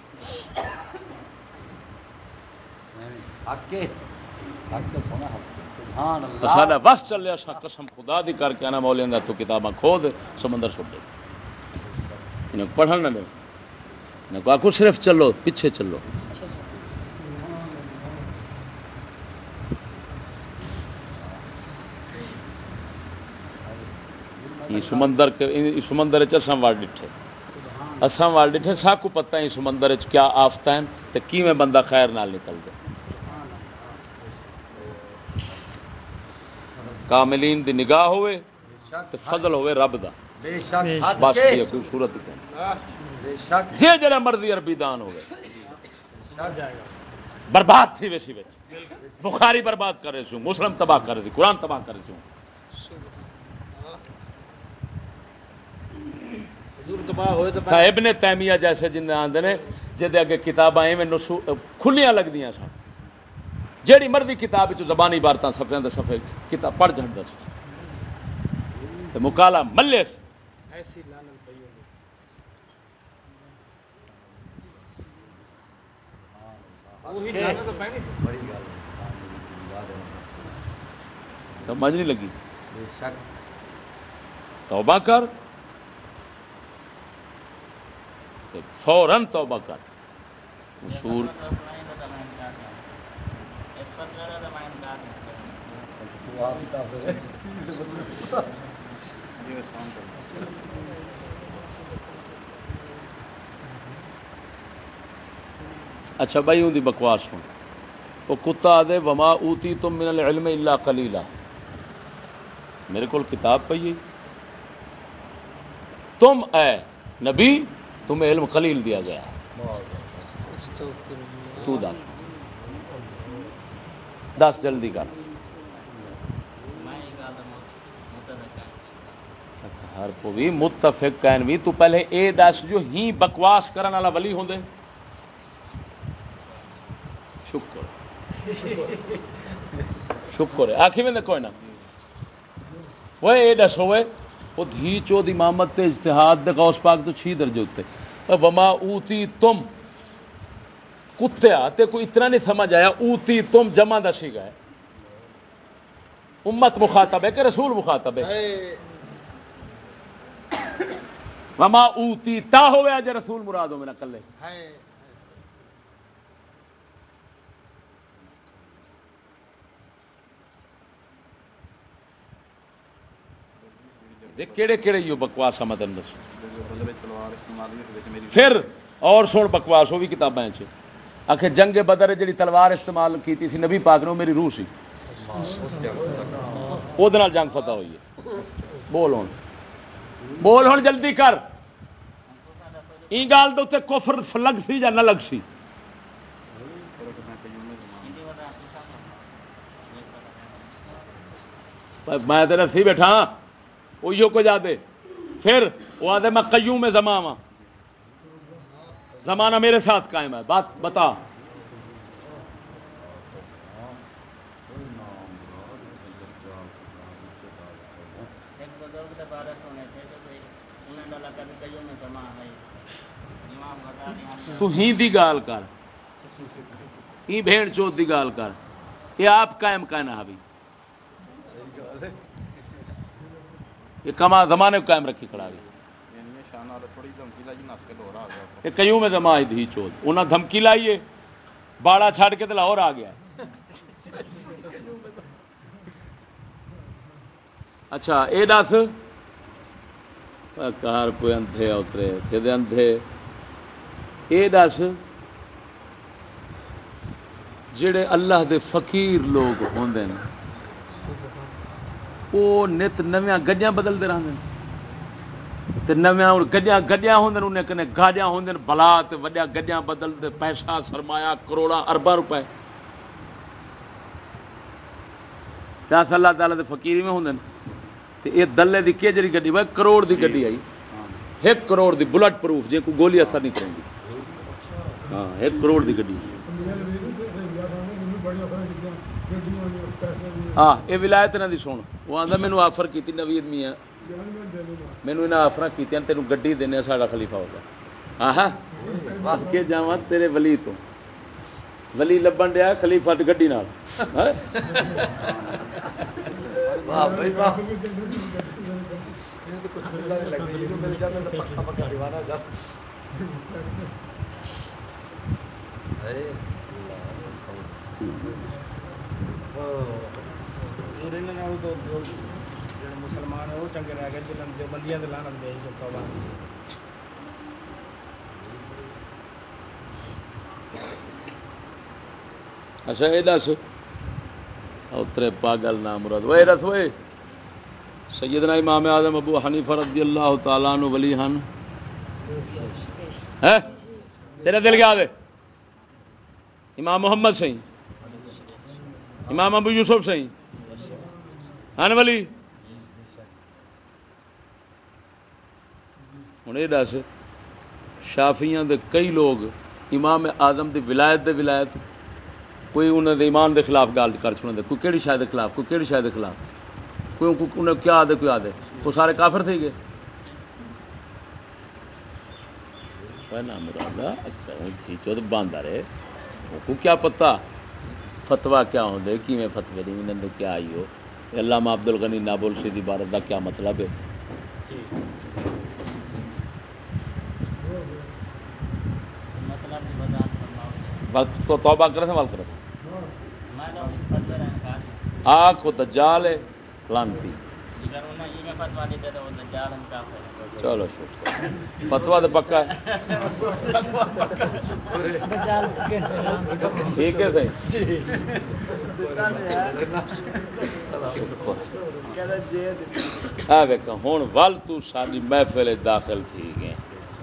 حق کے سونا حق سبحان ساڈا اللہ بس چلے اساں قسم خدا دی کر کے انا مولیاں دا تو کتاباں کھود سمندر سٹ دے انہیں پڑھن نہ دے انہیں کو آکھو صرف چلو پیچھے چلو یہ سمندر کے سمندر چ اساں وڑ ڈٹھے اساں وڑ ڈٹھے سا کو پتہ ہے سمندر چ کیا آفتیں تے کیویں بندہ خیر نال نکل دے کاملین دی نگاہ ہوئے تے فضل ہوئے رب دا بے شک حق بس کے یہ کوئی صورت ہی بے شک جے جڑا مرضی عربی دان ہوئے جائے گا برباد تھی ویسی وچ بخاری برباد کرے سو مسلم تباہ کرے دی قرآن تباہ کرے سو حضور تباہ ہوئے تو تھا ابن تیمیہ جیسے جن آندے نے جے اگے کتاباں ایویں کھلیاں لگدیاں سن جیڑی مرضی کتاب وچ زبانی عبارتاں صفحیاں دے صفحے کتاب پڑھ جاندا سی تے مکالا ملے ایسی لعنت پئی ہوندی وہی لعنت تو پہنی سی بڑی گل سمجھ نہیں لگی بے شک توبہ کر فوراً توبہ کر یہ اصول فتویٰ تو سنائیں تو میں انکار نہیں اس فتویٰ کا تو میں انکار نہیں کروں وہ آپ کافر ہے یہ اسلام کا اچھا بھائی ہوں دی بکواس سن وہ کتا دے وما اوتی تم من العلم الا قلیلا میرے کو کتاب پئی تم اے نبی تمہیں علم قلیل دیا گیا تو دس جلدی کر میں یہ گل متفق ہر کو بھی متفق کہن بھی تو پہلے اے دس جو ہی بکواس کرن والا ولی ہوندے شکر ہے آخی میں کوئی نہ وہ اے دسو وہ دھی چود امامت تے اجتہاد دے غوث پاک تو 6 درجے ہوتے وما اوتی تم کتے آتے کوئی اتنا نہیں سمجھ آیا اوتی تم جمع دسی گئے امت مخاطب ہے کہ رسول مخاطب ہے وما اوتی تا ہوئے جے رسول مراد ہو میرا کلے دیکھ کیڑے کیڑے یہ بکواس مدن دس بدلے تلوار استعمال ہوئی میری پھر اور سن بکواس وہ بھی کتابیں چ آخر جنگ بدر جڑی تلوار استعمال کی سی نبی پاک نے وہ میری روح سی وہ جنگ فتح ہوئی ہے بول ہوں جلدی کر این گال دے کفر لگ سی یا نہ لگ سی میں تو نسی بیٹھا وہ کو جا دے. پھر وہ آدھے میں قیوم زمان ہاں, زمانہ میرے ساتھ قائم ہے. بات بتا. ایک بزرگ کے بارے سنے تھے کہ بھئی انہیں ڈالا کبھی کئیوں میں سما ہے امام غزالی ہم تو ہی دی گال کر, ای بھیڑ چوت دی گال کر, یہ آپ قائم کہنا ہے بھی, یہ کما زمانے کو قائم رکھی کھڑا بھی. یہ کئیوں میں زما ہے دھی چوت, انہاں دھمکی لائیے باڑا چھاڑ کے تو لاہور آ گیا. اچھا اے دس کار کوئی اندھے اترے کہ اندھے اے دس جڑے اللہ دے فقیر لوگ ہوندے ہیں وہ نت نویاں گڈیاں بدلتے رہتے ہیں تے نویاں گڈیاں ہوندن انہیں کنے گاڑیاں ہوندن بلا تے وڈیا گڈیاں بدلتے پیسہ سرمایہ کروڑاں ارباں روپے. کیا اللہ تعالیٰ دے فقیر میں ہوندن تے یہ دلے دی کی جڑی گڈی وہ کروڑ دی گڈی آئی, 1 کروڑ دی بلٹ پروف جے کوئی گولی اثر نہیں کریں گی. ہاں 1 کروڑ دی گڈی. ہاں یہ ولایت انہاں دی سن. وہ آندا مینوں آفر کیتی نوید میاں مینوں انہاں آفراں کیتیاں تینوں گڈی دینے ساڈا خلیفہ ہو گیا. آہا کے جاواں تیرے ولی تو ولی لبن ڈیا خلیفہ تے گڈی نال. واہ بھائی واہ, یہ تو کچھ ملنا نہیں لگتا, یہ تو میرے جانے کا پکا پکا دیوانہ جا. مسلمان وہ چنگے رہ گئے جو بندیاں دے لعنت دے جو توبہ. اچھا یہ دس اترے پاگل نام مراد وہ دس ہوئے سیدنا امام اعظم ابو حنیفہ رضی اللہ تعالیٰ عنہ ولی ہن ہے تیرے دل کیا دے امام محمد سہی امام ابو یوسف سہی ہن ولی. ہوں یہ دس شافیاں دے کئی لوگ امام اعظم دی ولایت دے ولایت کوئی انہوں دے ایمان دے خلاف گال کر چھوڑ دے, کوئی کیڑی شاید دے خلاف, کوئی کیڑی شاید دے خلاف, کوئی انہیں کیا آدھے کوئی آدھے وہ سارے کافر تھے گئے. نا مرادہ تھی چود باندھا رہے کو کیا پتہ فتویٰ کیا ہوں دے کی میں فتوی نہیں انہوں نے کیا آئی ہو. علامہ عبد الغنی نابلسی دی عبارت دا کیا مطلب ہے. مطلب کی وضاحت فرماؤ. وقت تو توبہ کرے تھے وال کرے میں تو فتوی رہن کار آنکھ و دجال ہے لانتی. اگر انہیں یہ میں فتوی دیتے تو وہ دجال ہم کافر ہے. چلو شکر فتویٰ تو پکا ہے ٹھیک ہے صحیح ہاں دیکھو ہوں ول تو ساری محفل داخل تھی گئے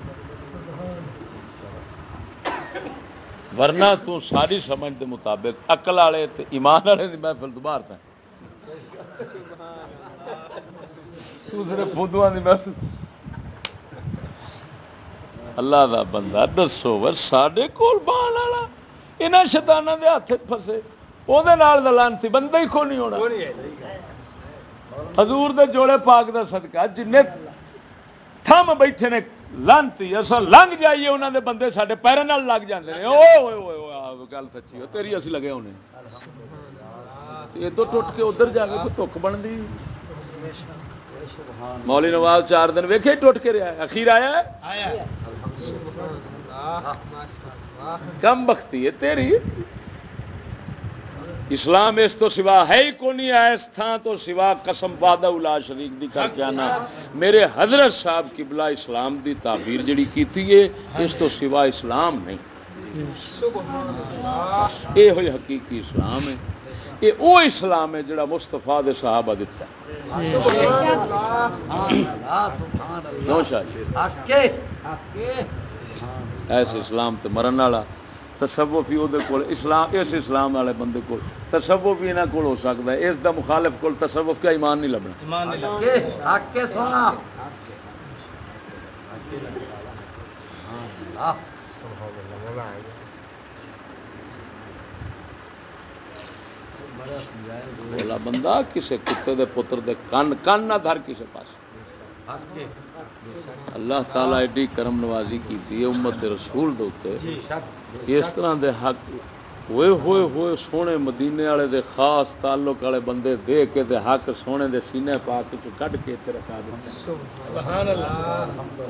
ورنہ تو ساری سمجھ دے مطابق عقل والے تے ایمان والے دی محفل تو باہر تھا. تو صرف فدوان دی محفل. اللہ دا بندہ دسو ور ساڈے کول بان والا انہاں شیطاناں دے ہاتھ پھسے او دے نال دا لعنتی بندہ ہی کو نہیں ہونا. حضور دے جوڑے پاک دا صدقہ جن تھم بیٹھے نے لعنتی اساں لنگ جائیے انہاں دے بندے ساڈے پیراں نال لگ جاندے نے. اوئے ہوئے ہوئے گل سچی ہو تیری اسی لگے ہونے یہ تو ٹوٹ کے ادھر جاوے کوئی تک بندی. مولی نواز 4 دن ویکھے ٹوٹ کے رہا اخیر آیا کم بختی ہے تیری. اسلام اس تو سوا ہے ہی کو نہیں ہے اس تھا تو سوا قسم وعدہ الا شریک دی کر کے آنا. میرے حضرت صاحب قبلہ اسلام دی تعبیر جڑی کیتی ہے اس تو سوا اسلام نہیں. یہ ہوئی حقیقی اسلام ہے. یہ وہ اسلام ہے جڑا مصطفیٰ دے صحابہ دیتا ہے. کیوں شاہ ایسے اسلام تے مرن والا تصوف ہی وہ اسلام، اس اسلام والے بندے کو تصوف بھی انہاں کول ہو سکتا ہے، اس دا مخالف کول تصوف کا ایمان نہیں لبنا. ایمان نہیں لگتا. حق کے سونا بولا بندہ کسے کتے دے پتر دے کن نہ دھر کسے پاس. اللہ تعالیٰ ایڈی کرم نوازی کی امت رسول دے اوتے اس طرح دے حق ہوئے ہوئے ہوئے سونے مدینے والے دے خاص تعلق والے بندے دے کے دے حق سونے دے سینے پاک چ کڈ کے تے رکھا دتا. سبحان اللہ.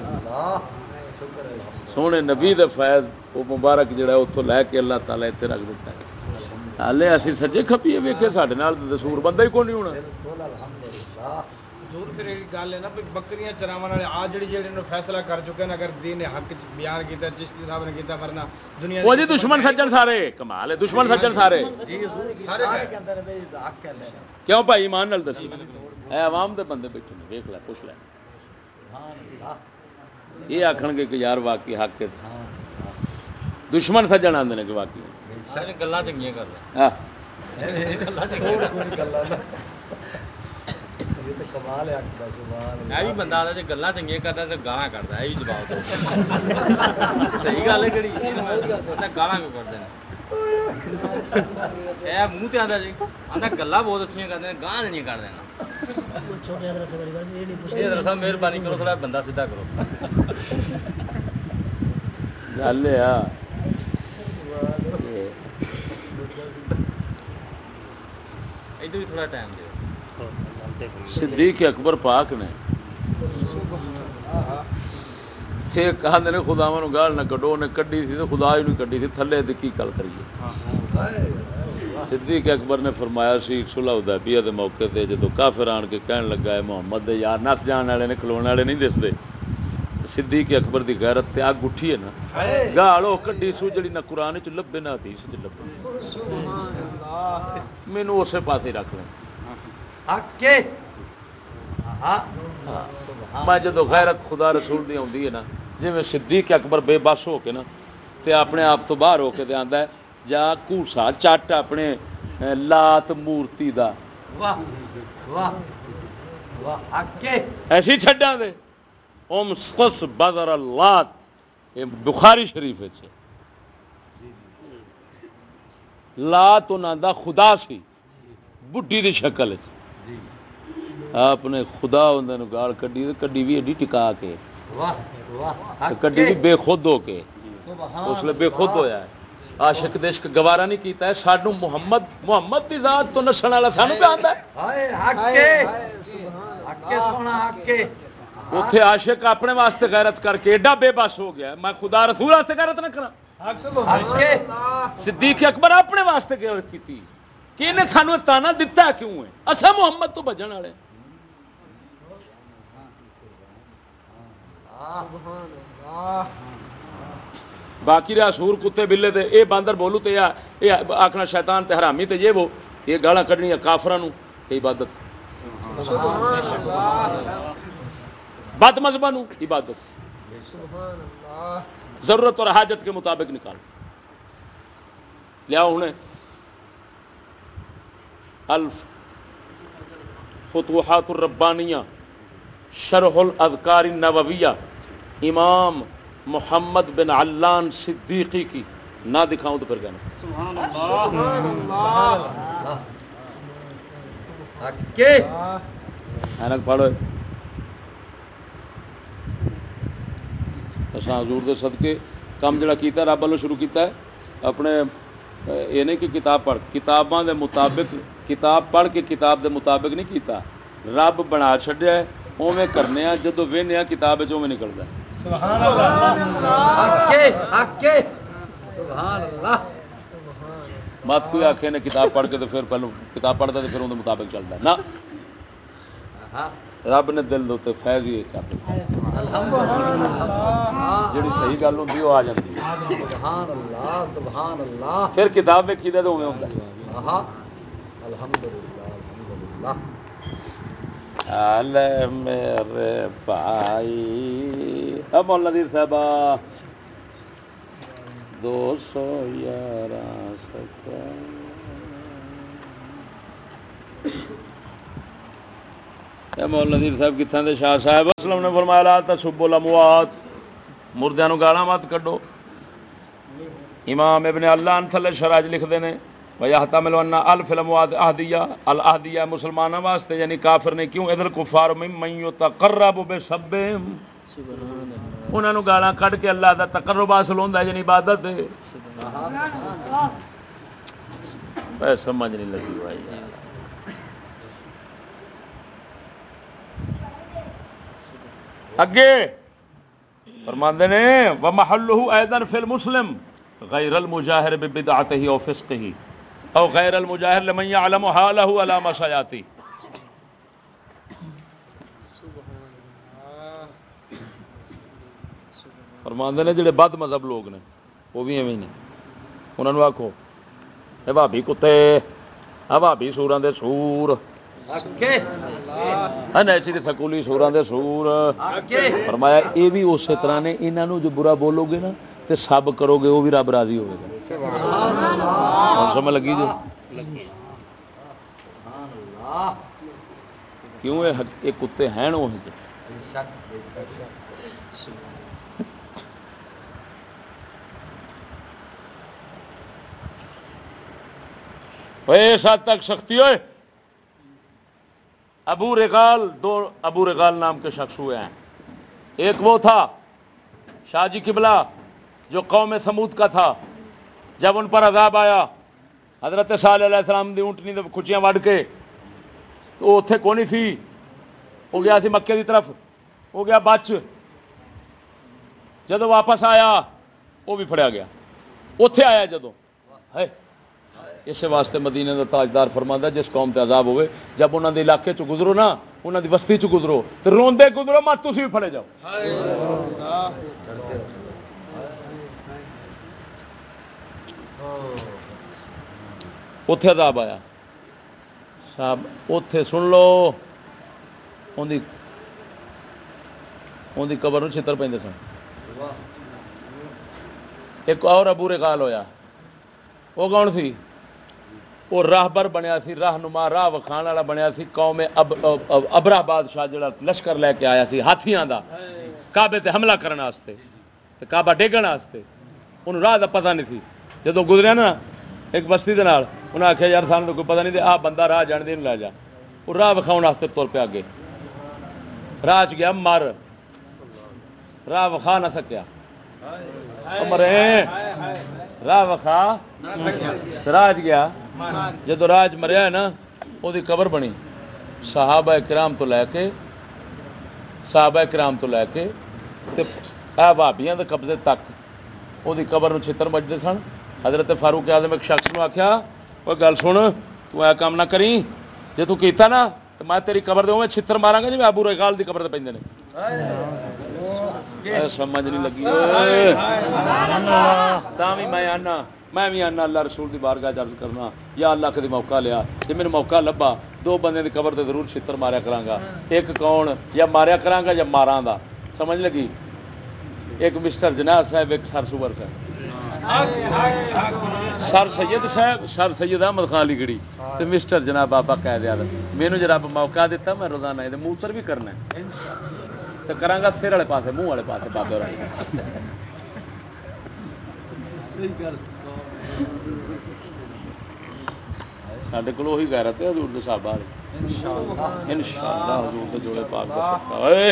سونے نبی دے فیض وہ مبارک جڑا اتوں لے کے اللہ تعالیٰ اتنے رکھ دیتا ہے. ہالے اسی سجے کھپیے ویکھے ساڈے نال دسور بندہ ہی کوئی نہیں ہونا. حضور پھر ایک گل ہے نا بھی بکریاں چراون والے آ جڑے فیصلہ کر چکے ہیں، اگر دین حق بیان کیتا چشتی صاحب نے کیتا، ورنہ دنیا وہ جی دشمن سجن سارے کمال ہے، دشمن سجن سارے سارے کہندے نے بھئی حق ہے. کیوں بھائی ایمان نال دسی اے عوام دے بندے بیٹھے نے ویکھ لے پوچھ لے یہ آکھن گے کہ یار واقعی حق ہے. دشمن سجن آندے نے کہ واقعی سارے گلاں چنگیاں کر رہے ہیں. کمال ہے حق دا. سبحان یہ بھی بندہ آتا جی گلاں چنگیاں کرتا تو گالاں کرتا ہے. یہ بھی جواب دو صحیح گل ہے کہڑی گالاں کیوں کرتے ہیں. یہ منہ تے آتا جی آتا گلاں بہت اچھیاں کرتے ہیں، گاہ نہیں کر دینا. حضرت صاحب مہربانی کرو تھوڑا بندہ سیدھا کرو. گل ہے ادھر بھی تھوڑا ٹائم دو. صدیق اکبر پاک نے ایک آدھے نے خداواں نوں گال نہ کڈو، نے کڈی سی تو خدا ہی نہیں کڈی سی، تھلے دی کی گل کریے. صدیق اکبر نے فرمایا سی صلح حدیبیہ دے موقع تے جدو کافر آن کے کہن لگا ہے محمد دے یار نس جان والے نے کھلون والے نہیں دسدے. صدیق اکبر دی غیرت تے اگ اٹھی ہے نا، گال او کڈی سو جڑی نہ قرآن وچ لبے نہ حدیث وچ لبے. مینوں اسے پاسے رکھ لیں. حق کے میں جدو غیرت خدا رسول دی آندی ہے نا، جی میں صدیق اکبر بے بس ہو کے نا تے اپنے آپ تو باہر ہو کے تے آندا ہے جا کوسا چٹ اپنے لات مورتی دا. واہ واہ واہ حق کے ایسی چھڈاں دے ام سس بدر اللات. یہ بخاری شریف ہے. لات انہاں دا خدا سی بڈھی دی شکل وچ. آپ نے خدا انہاں نوں گال کڈی تے کڈی بھی ایڈی ٹکا کے، واہ واہ کڈی بھی بے خود ہو کے. سبحان اس لیے بے خود ہویا ہے. عاشق دشک گوارا نہیں کیتا ہے. سانو محمد دی ذات تو نسن والا سانو پہ آندا ہے. ہائے حق کے حق کے سونا حق کے. اوتھے عاشق اپنے واسطے غیرت کر کے ایڈا بے بس ہو گیا میں خدا رسول واسطے غیرت نہ کراں. حق کے صدیق اکبر اپنے واسطے غیرت کیتی کہ انہیں سانو تانا دتا کیوں ہے. اساں محمد تو بجن والے. باقی رہا سور کتے بلے تے اے باندر بولو تے اے آکھنا شیطان تے حرامی تے یہ گالاں کڈنیاں کافراں نوں عبادت، بد مذہباں نوں عبادت. ضرورت اور حاجت کے مطابق نکال لیا. ہوں الف فتوحات الربانیہ شرح الاذکار النوویہ امام محمد بن علان صدیقی کی نہ دکھاؤں تو پھر کہنا سبحان اللہ. حق کے اینک پڑھو. اساں حضور دے صدقے کام جڑا کیتا رب والوں شروع کیتا ہے اپنے یہ نہیں کہ کتاب پڑھ کتاباں دے مطابق کتاب پڑھ کے کتاب دے مطابق نہیں کیتا. رب بنا چھڈیا ہے اوویں کرنے آ جدوں وہنے آ کتاب وچ اوویں نکلدا ہے. سبحان اللہ. حق کے حق کے سبحان اللہ. مت کوئی آکھے نے کتاب پڑھ کے تو پھر پہلو کتاب پڑھتا تو پھر اون دے مطابق چلدا ہے. نہ رب نے دل دے اوتے فیض ہی کر دتا. جڑی صحیح گل ہوندی وہ آ جاندی ہے. سبحان اللہ سبحان اللہ. پھر کتاب ویکھی دے تو اوویں ہوندا ہے. الحمدللہ الحمدللہ. حال میرے بھائی اب مولا نذیر صاحب 211 سکینڈ. مولا نذیر صاحب کتنے دے شاہ صاحب اسلم نے فرمایا لا تسبوا الاموات، مردیاں نو گالاں مت کڈو. امام ابن اللہ تھلے شرح لکھتے ہیں وَيَحْتَمِلُ أَنَّ أَلْفِ الْأَمْوَاتِ الْأَهْدِيَّةِ مسلمانوں واسطے یعنی کافر نے کیوں اِذَا الْكُفَّارُ مِمَّن يُتَقَرَّبُ بِسَبِّهِمْ، انہاں نو گالاں کڈ کے اللہ دا تقرب حاصل ہوندا ہے یعنی عبادت ہے. اے سمجھ نہیں لگی بھائی یار. اگے فرماندے نے وَمَحَلُّهُ أَيْضًا فِي الْمُسْلِمِ غَيْرَ الْمُجَاهِرِ بِبِدْعَتِهِ أَوْ فِسْقِهِ أَوْ غَيْرَ الْمُجَاهِرِ لِمَنْ يَعْلَمُ حَالَهُ عَلَى مَا سَيَأْتِي. فرماندے نے جڑے بد مذہب لوگ نے وہ بھی ایویں نے، انہاں نو آکھو اے بھابی کتے، اے بھابی سوراں دے سور، ایسی دی سکولی سوراں دے سور. فرمایا اے بھی اسی طرح نے، انہاں نو جو برا بولو گے نا تے سب کرو گے وہ بھی رب راضی ہوئے گا. سمجھ لگی جو کیوں یہ کتے ہیں وہ اس حد تک سختی ہوئے. ابو رغال، دو ابو رغال نام کے شخص ہوئے ہیں. ایک وہ تھا شاہ جی قبلہ جو قوم سمود کا تھا. جب ان پر عذاب آیا حضرت صالح علیہ السلام دی اونٹنی دے کھچیاں وڈ کے تو اتنے کونی تھی، وہ گیا سی مکے دی طرف، وہ گیا بچ. جدو واپس آیا وہ بھی پھڑیا گیا. اتے آیا جدو ہے اس واسطے مدینے کا تاجدار فرماندا جس قوم تے عذاب ہوئے جب انہاں دے علاقے چ گزرو نا، انہاں دی بستی چ گزرو تو روندے گزرو مت تسی بھی پھڑے جاؤ. اتے عذاب آیا صاحب، اتے سن لو ان دی قبر نو چھتر پہ سن. ایک اور ابو رغال ہویا، وہ کون سی؟ وہ راہبر بنیا سی، راہنما راہ وکھان والا بنیا سی. قوم ابرہ بادشاہ جڑا لشکر لے کے آیا سی ہاتھیاں دا کعبے تے حملہ کرنے واسطے تے کعبہ ڈیگن واسطے. انہوں راہ دا پتہ نہیں تھی. جدو گزریا نا ایک بستی دے نال، انہیں آخیا یار سانوں کوئی پتہ نہیں تے آ بندہ راہ جان دے لے جا. وہ راہ وکھاؤن واسطے تر پہ اگے راہ چ گیا مر، راہ وکھا نہ سکیا. مرے راہ وکھا راج گیا. جدو راج مریا ہے نا وہ قبر بنی. صحابہ کرام تو لے کے بھابیاں دے قبضے تک وہ قبر نو چھتر مجدے سن. حضرت فاروق اعظم ایک شخص نو آخیا وہ گل سن تو اے کام نہ کری، جے تو کیتا نا تو میں تیری قبر دے میں چھتر ماراں گا جی ابو رغال دی قبر تے پیندے نے. سمجھ نہیں لگی تاں بھی میں بھی آنا اللہ رسول دی بارگاہ عرض کرنا یا اللہ کدی موقع لیا جی میرے موقع لبا دو بندے دی قبر تے ضرور چھتر ماریا کراں گا. ایک کون یا ماریا کراں گا یا ماراں دا. سمجھ لگی؟ ایک مسٹر جناح صاحب، ایک سر سور صاحب. سر سید احمد خان علی گڑھی تے مسٹر جناح بابا قائد اعظم. مینوں جو رب موقع دیتا میں روزانہ یہ موتر بھی کرنا تو کراں گا سر والے پاسے منہ والے پاسے بابے اور ساڈے کول وہی غیرت ہے حضور دے صحابہ والی. انشاءاللہ حضور دے جوڑے پاک دا صدقہ. اوئے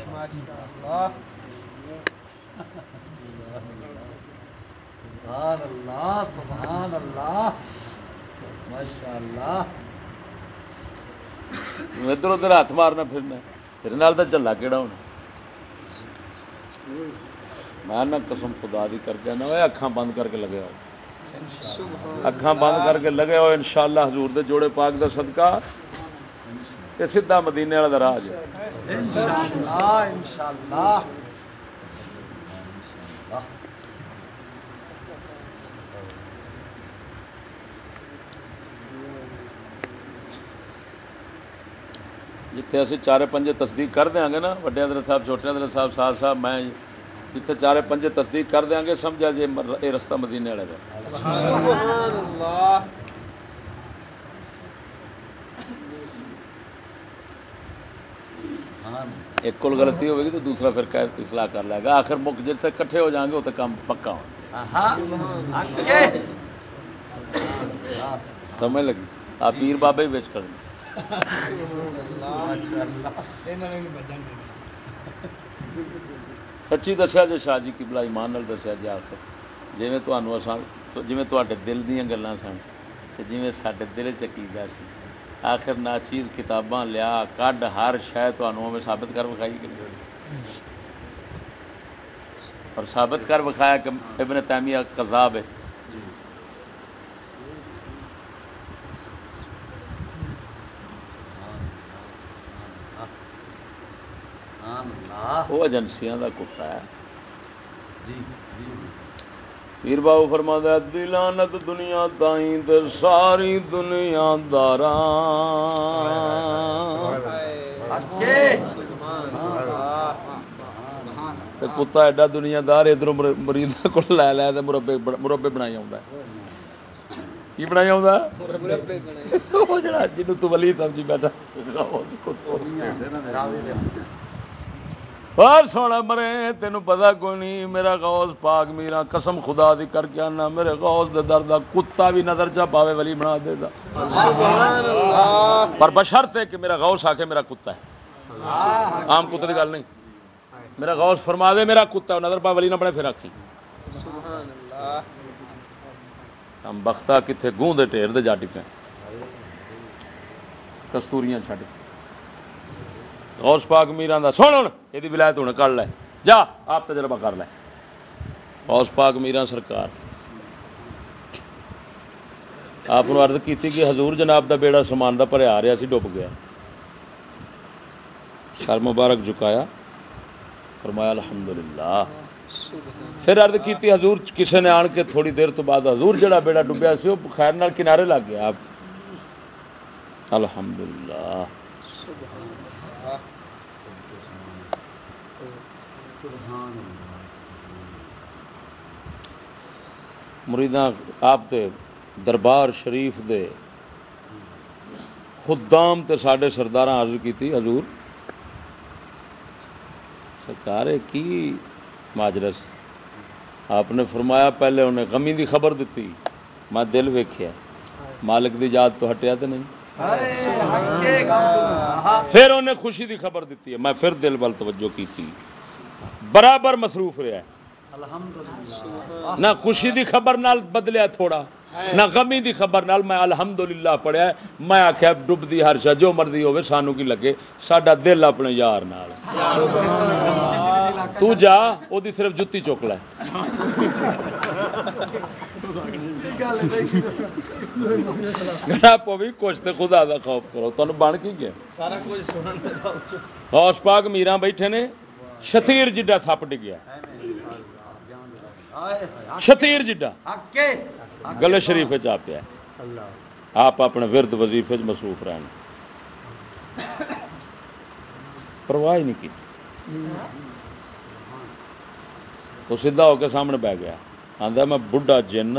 سبحان اللہ سبحان اللہ ماشاءاللہ. ادھر ادھر ہاتھ مارنا پھرنا تیرے نال تو چلا کیڑا ہونا. میں نہ قسم خدا دی کر کے نا اکھاں بند کر کے لگے ہو، اکھاں بند کر کے لگے ہو انشاءاللہ حضور دے جوڑے پاک دا صدقہ یہ سیدھا مدینے والا دا راہ ہے. انشاءاللہ انشاءاللہ. جتھے اسی چارے پنجے تصدیق کر دیں گے نا وڈے حضرت صاحب چھوٹے حضرت صاحب سار صاحب میں جتنے چارے پنجے تصدیق کر دیں گے سمجھا جی یہ رستہ مدینے والے کا سبحان اللہ. ایک کو غلطی ہوگی تو دوسرا پھر اصلاح کر لے گا آخر مک جب تک کٹھے ہو جائیں گے وہ تو کام پکا ہو سمجھ لگی آپ پیر بابے ہی بیچ کر سچی دسیا جی شاہ جی قبلہ ایمان نال دسیا جی آخر جیویں تانوں اساں جیویں تواڈے دل دیاں گلاں سن تے جیویں ساڈے دل وچ عقیدہ سی آخر ناچیز کتاباں لیا کڈ ہر شے تانوں میں ثابت کر وکھائی کہ اور ثابت کر وکھایا کہ ابن تیمیہ کذاب ہے. وہ ایجنسیاں دا کتا ہے. پیر بابو فرماتا ہے دلانت دنیا تائیں تے ساری دنیا تے کتا ایڈا دنیا دار ادھر مریداں کو لے لے تے مربے بنائی آوندا ہے. کی بنائی آوندا ہے؟ وہ جڑا جنوں تو ولی سمجھی بیٹھا اور سونا مرے تینوں پتہ کوئی نہیں میرا غوث پاک میرا قسم خدا دی کر کے آنا میرے غوث دے در دا کتا بھی نظر چا پاوے ولی بنا دے دا پر بشرط ہے کہ میرا غوث آ کے میرا کتا ہے. عام کتے کی گل نہیں. میرا غوث فرما دے میرا کتا نظر پا ولی نہ بنے پھر آکھی ہم بختہ کتنے گوں دے ٹھیر دے جا ٹکے کستوریاں چھڈ غوث پاک میران دا سن ہن یہ ولایت ہن کر لے جا آپ تجربہ کر لے. غوث پاک میران سرکار آپ نے عرض کی کہ حضور جناب دا بیڑا سامان دا بھریا آ رہا سی ڈب گیا. سر مبارک جھکایا فرمایا الحمدللہ. پھر عرض کی حضور کسی نے آن کے تھوڑی دیر تو بعد حضور جڑا بیڑا ڈبیا سی وہ خیر نال کنارے لگ گیا. آپ الحمدللہ مریداں آپ تے دربار شریف دے خدام تے ساڈے سرداراں عرض کیتی حضور سرکار کی ماجرس. آپ نے فرمایا پہلے انہیں غمی دی خبر دیتی میں دل ویکھیا مالک دی یاد تو ہٹیا تے نہیں. پھر انہیں خوشی دی خبر دیتی ہے میں پھر دل وال توجہ کیتی برابر مصروف رہا ہے. نہ خوشی دی خبر نال بدلیا تھوڑا نہ غمی دی خبر نال میں الحمدللہ پڑھیا. میں آخیا ڈب دی ہر شے جو مرضی ہوے سانو کی لگے ساڈا دل اپنے یار نال. تو جا او دی صرف جتی چک لے گھر پوی کچھ تے خدا دا خوف کرو تانوں بن کی گیا سارا کچھ سنن غوث پاک میراں بیٹھے نے شتیر جڈا سپ ڈگیا شتیر جڈا گلے شریف چ پیا. آپ اپنے ورد وظیفے مصروف رہن پرواہ ہی نہیں کی. وہ سیدھا ہو کے سامنے بہ گیا آندا میں بڈھا جن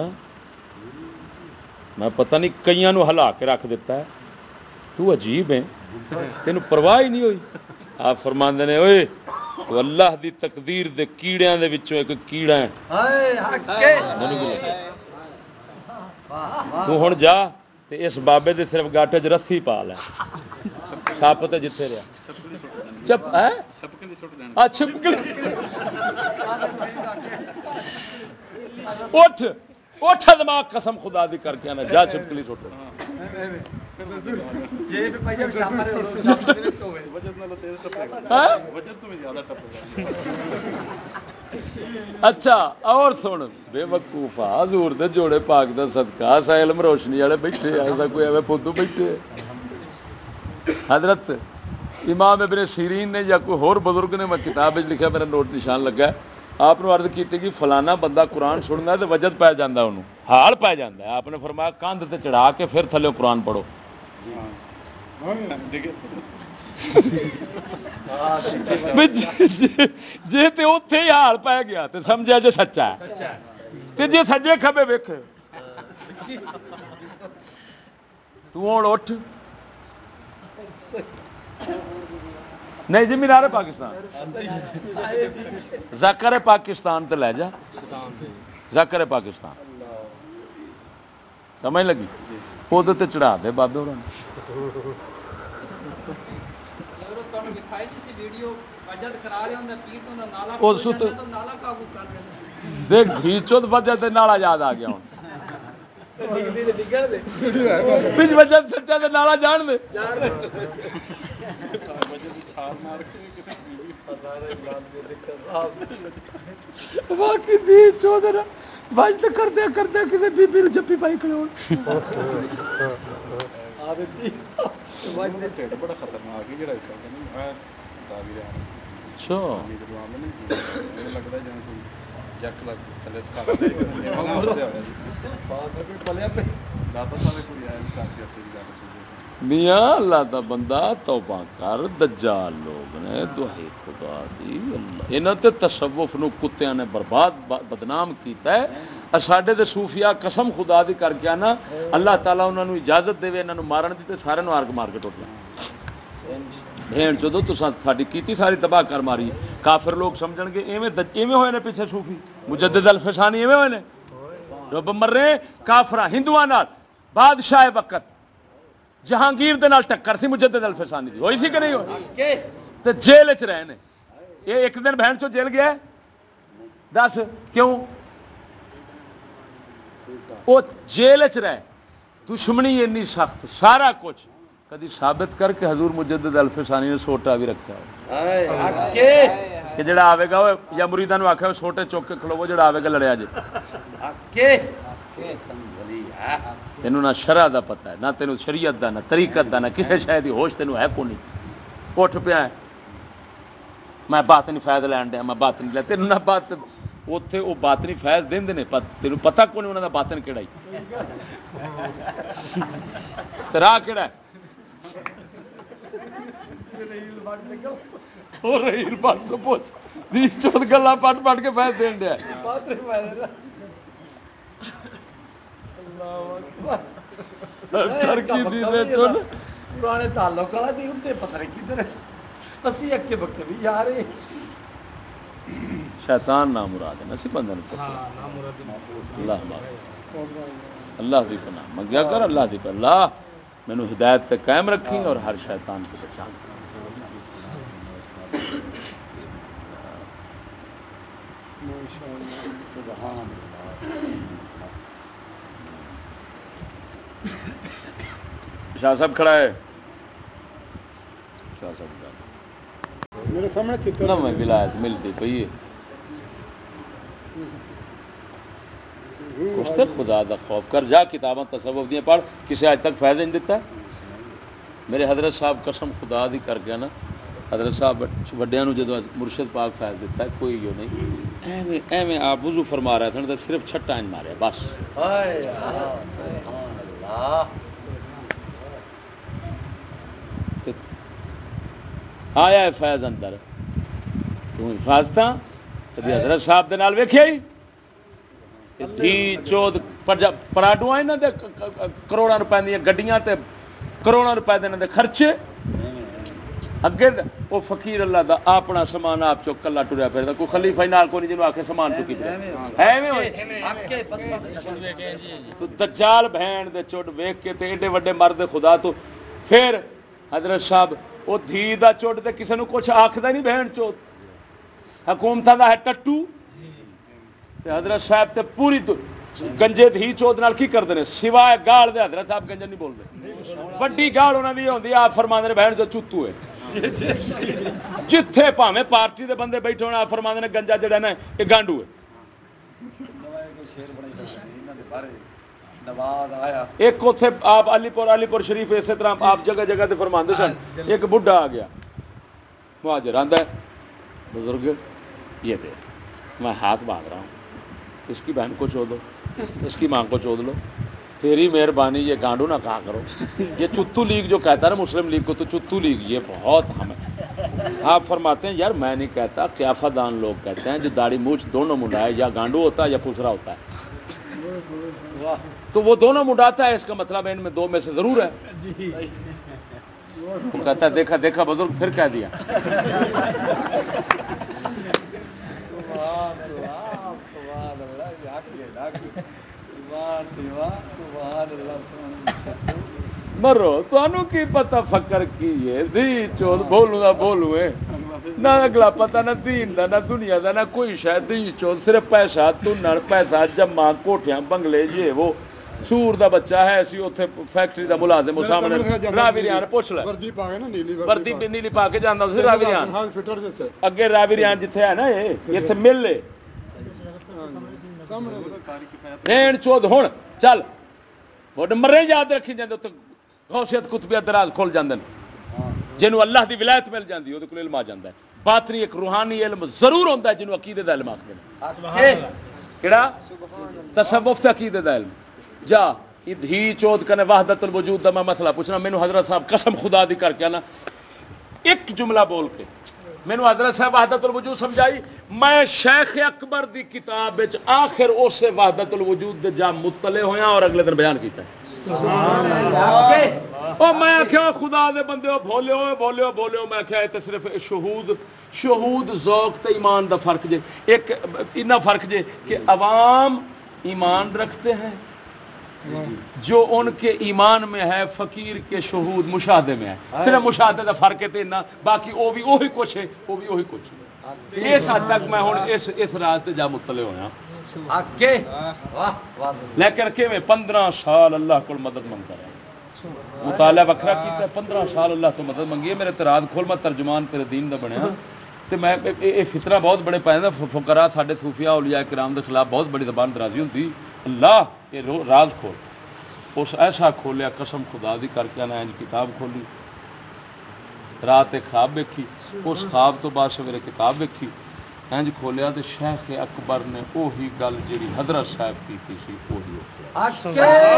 میں پتہ نہیں کئیاں نو ہلا کے رکھ دیتا ہے تو عجیب ہے تینوں پرواہ ہی نہیں ہوئی. آپ فرماندے نے اوئے تو اللہ دی تقدیر دے کیڑیاں دے وچوں ایک کیڑا ہے مینوں بھی لگا تو ہن جا تے اس بابے دے صرف گاٹے چ رسی پا لے سپ تے جتھے رہیا چپ ہے چھپکلی اٹھ اٹھ دماغ قسم خدا دی کر کے آنا جا چھپکلی سٹ جیب پائیا شام دے سب دے وچ ہوے وجد نال تیز ٹپے گا وجد تو بھی زیادہ ٹپے گا. اچھا اور سن بے وقوفا حضور دے جوڑے پاک دا صدقہ سا علم روشنی والے بیٹھے ایسا کوئی ایویں پودو بیٹھے. حضرت امام ابن سیرین نے یا کوئی ہور بزرگ نے میں کتاب لکھا میرا نوٹ نشان لگا آپ نے عرض کی کہ فلانا بندہ قرآن سننا ہے تو وجد پی جاتا انہوں حال پی جاتا ہے. آپ نے فرمایا کندھ تے چڑھا کے پھر تھلے قرآن پڑھو بھی جے تے اوتھے ہی حال پی گیا تے سمجھا جو سچا ہے تے جے سجے کھبے ویکھ تو ہن اٹھ نہیں جی مینار پاکستان ذکر پاکستان تے لے جا ذکر پاکستان سمجھ لگی وہ تے چڑھا دے بابے ہوراں دیکھ گھی چود وجہ تے نالا یاد آ گیا ہوں بج وجہ سچا تے نالا جان دے باقی دی چود بج تے کردے کردے کسی بی بی نو جپی پائی کھڑے ہون بڑا خطرناک ہے جڑا اچھا لگتا جائے کوئی جک لگ تھلے سہارا لے کے داتا صاحب کوئی آیا کافی عرصے کی گل سمجھے میاں اللہ دا بندہ توبہ کر دجال لوگ نے دہائی خدا دی اللہ انہاں تے تصوف نو کتیاں نے برباد بدنام کیتا ہے ساڈے دے صوفیاء قسم خدا دی کر کے نا اللہ تعالیٰ انہاں نو اجازت دے انہاں نو مارن دی تے سارے نو مار کے ٹوٹ جائے بھین چودو تساں ساڈی کیتی ساری تباہ کر ماری کافر لوگ سمجھن گے ایویں ہوئے نے پیچھے صوفی مجدد الفسانی ایویں ہوئے نے رب مر رہے کافراں ہندوؤں نال بادشاہ وقت جہانگیر دے نال ٹکر سی مجدد الفسانی دی ہوئی سی کہ نہیں ہوئی تے جیل وچ رہے نے یہ ایک دن بہن چو جیل گیا دس کیوں وہ جیل وچ رہے دشمنی اتنی سخت سارا کچھ کدی ثابت کر کے حضور مجدد الفسانی نے سوٹا بھی رکھا ہو کہ جڑا آئے گا یا مریداں نو آکھے سوٹے چوک کے کھلوو جڑا آئے گا لڑیا جے تینوں نہ شرع دا پتہ ہے نہ تینوں شریعت دا نہ طریقت دا نہ کسے شے دی ہوش تینوں ہے کو نہیں اٹھ پیا میں باطنی فیض لین دیا میں باطنی لے تینوں نہ بات اوتھے او باطنی فیض دیندے نے تینوں پتہ کو نہیں انہاں دا باطن کیڑا ہے تے راہ کیڑا ہے اور ریل بات تو پوچھ دی چود گلاں پٹ پٹ کے فیض دین دیا پرانے تعلق والا دی ہوندے پتہ نہیں کدھر اسی اکے بکے بھی یار شیطان نام مراد ہے نسی بندے نے اللہ اللہ دی پناہ منگیا کر اللہ دی پناہ اللہ مینوں ہدایت تے قائم رکھی اور ہر شیطان کو بچا سبحان اللہ شاہ صاحب کھڑا ہے شاہ صاحب میرے سامنے چتر نہ میں ولایت ملتی پئی ہے کچھ تے خدا دا خوف کر جا کتاباں تصوف دیاں پڑھ کسے آج تک فائدہ نہیں دیتا میرے حضرت صاحب قسم خدا دی کر گیا نا حضرت صاحب وڈیاں نو جدو مرشد پاک فیض دیتا ہے کوئی جو نہیں ایویں ایویں آپ وضو فرما رہے تھے صرف چھٹا انج مارے بس سبحان اللہ آیا ہے فیض اندر تو حفاظتاں کدی حضرت صاحب دے نال ویکھیا ہی دھی چود پراڈو انہاں دے کروڑاں روپے دی گڈیاں تے کروڑاں روپے دے انہاں دے خرچے اگے وہ فقیر اللہ دا اپنا سامان آپ چوک کلا ٹریا پھردا کوئی خلیفہ نال کوئی جنوں آکھے سامان چکی پھر ایویں ہوئے تو دجال بہن دے چوٹ ویکھ کے تے ایڈے وڈے مرد خدا تو پھر حضرت صاحب وہ دھی دا چوٹ تے کسے نو کچھ آکھدا نہیں بہن چوت حکومتاں دا ہے ٹٹو تے حضرت صاحب تے پوری گنجے دھی چوت نال کی کردے نے سوائے گال دے حضرت صاحب گنجا نہیں بولدے وڈی گال انہاں دی ہوندی آپ فرماندے نے بہن جو چتو ہے جتھے پاویں پارٹی دے بندے بیٹھے ہونا آپ فرماندے نے گنجا جڑا نا یہ گانڈو ہے ایک اتنے آپ علی پور شریف اسی طرح آپ جگہ جگہ تے فرماندے سن ایک بڈھا آ گیا مہاجر آندا ہے بزرگ یہ دے میں ہاتھ باندھ رہا ہوں اس کی بہن کو چو دو اس کی ماں کو چود لو تیری مہربانی یہ گانڈو نہ کہا کرو. یہ چتو لیگ جو کہتا ہے نا مسلم لیگ کو تو چتو لیگ یہ بہت ہمیں آپ فرماتے ہیں یار میں نہیں کہتا قیافہ دان لوگ کہتے ہیں جو داڑھی مونچھ دونوں منڈائے یا گانڈو ہوتا ہے یا پسرا ہوتا ہے تو وہ دونوں منڈاتا ہے اس کا مطلب ان میں دو میں سے ضرور ہے. وہ کہتا ہے دیکھا دیکھا بزرگ پھر کہہ دیا. سبحان اللہ سبحان اللہ. مرو تو کی پتہ فکر کی ہے دی چود بولوں دا بولوں ہے نہ اگلا پتہ نہ دین دا نہ دنیا دا نہ کوئی شاید دی چود صرف پیسہ تو نڑ پیسہ جمع کوٹھیاں بنگلے یہ وہ سور دا بچہ ہے اسی اوتھے فیکٹری دا ملازم سامنے راوی ریان پوچھ لے وردی پا کے نا نیلی وردی نیلی پا کے جاندا سی راوی ریان اگے راوی ریان جتھے ہے نا یہ ایتھے مل لے این چود ہن چل وہ مرے یاد رکھی جاندے تے غوثیت قطبیہ دراز کھل جاندے جنوں اللہ دی ولایت مل جاندی او دے کول علم آ جاندا ہے. باطنی ایک روحانی علم ضرور ہوندا ہے جنوں عقیدے دا علم آکھدے نے. کیڑا تصوف تے عقیدے دا علم. جا ادھی چود کنے وحدت الوجود دا میں مسئلہ پوچھنا مینوں حضرت صاحب قسم خدا دی کر کے نا ایک جملہ بول کے مینوں حضرت صاحب وحدت الوجود سمجھائی میں شیخ اکبر دی کتاب وچ آخر اس سے وحدت الوجود دے جا مطلع ہویا اور اگلے دن بیان کیتا ہے. سبحان اللہ. او میں کیا خدا دے بندے بولیو میں کیا تے صرف شہود ذوق تے ایمان دا فرق جے ایک اتنا فرق جے کہ عوام ایمان رکھتے ہیں جو ان کے ایمان میں ہے فقیر کے شہود مشاہدے میں ہے صرف مشاہدے دا فرق ہے تے باقی وہ بھی وہی کچھ ہے وہ بھی وہی کچھ ہے. اس حد تک میں ہن اس راز تے جا مطلع ہویا لیکن کہ 15 سال اللہ کو مدد منگتا رہا مطالعہ وکھرا کیتا 15 سال اللہ تو مدد منگی ہے. میرے تراد کھول میں ترجمان تیرے دین دا بنیا تے میں یہ فتنہ بہت بڑے پائے فقراء ساڈے صوفیاء اولیاء کرام دے خلاف بہت بڑی زبان درازی ہوندی. اللہ یہ راز کھول اس ایسا کھولیا قسم خدا دی کر کے نا انج کتاب کھولی رات ایک خواب ویکھی اس خواب تو بعد سویرے کتاب ویکھی انج کھولیا تے شیخ اکبر نے وہی گل جڑی حضرت صاحب کیتی سی وہی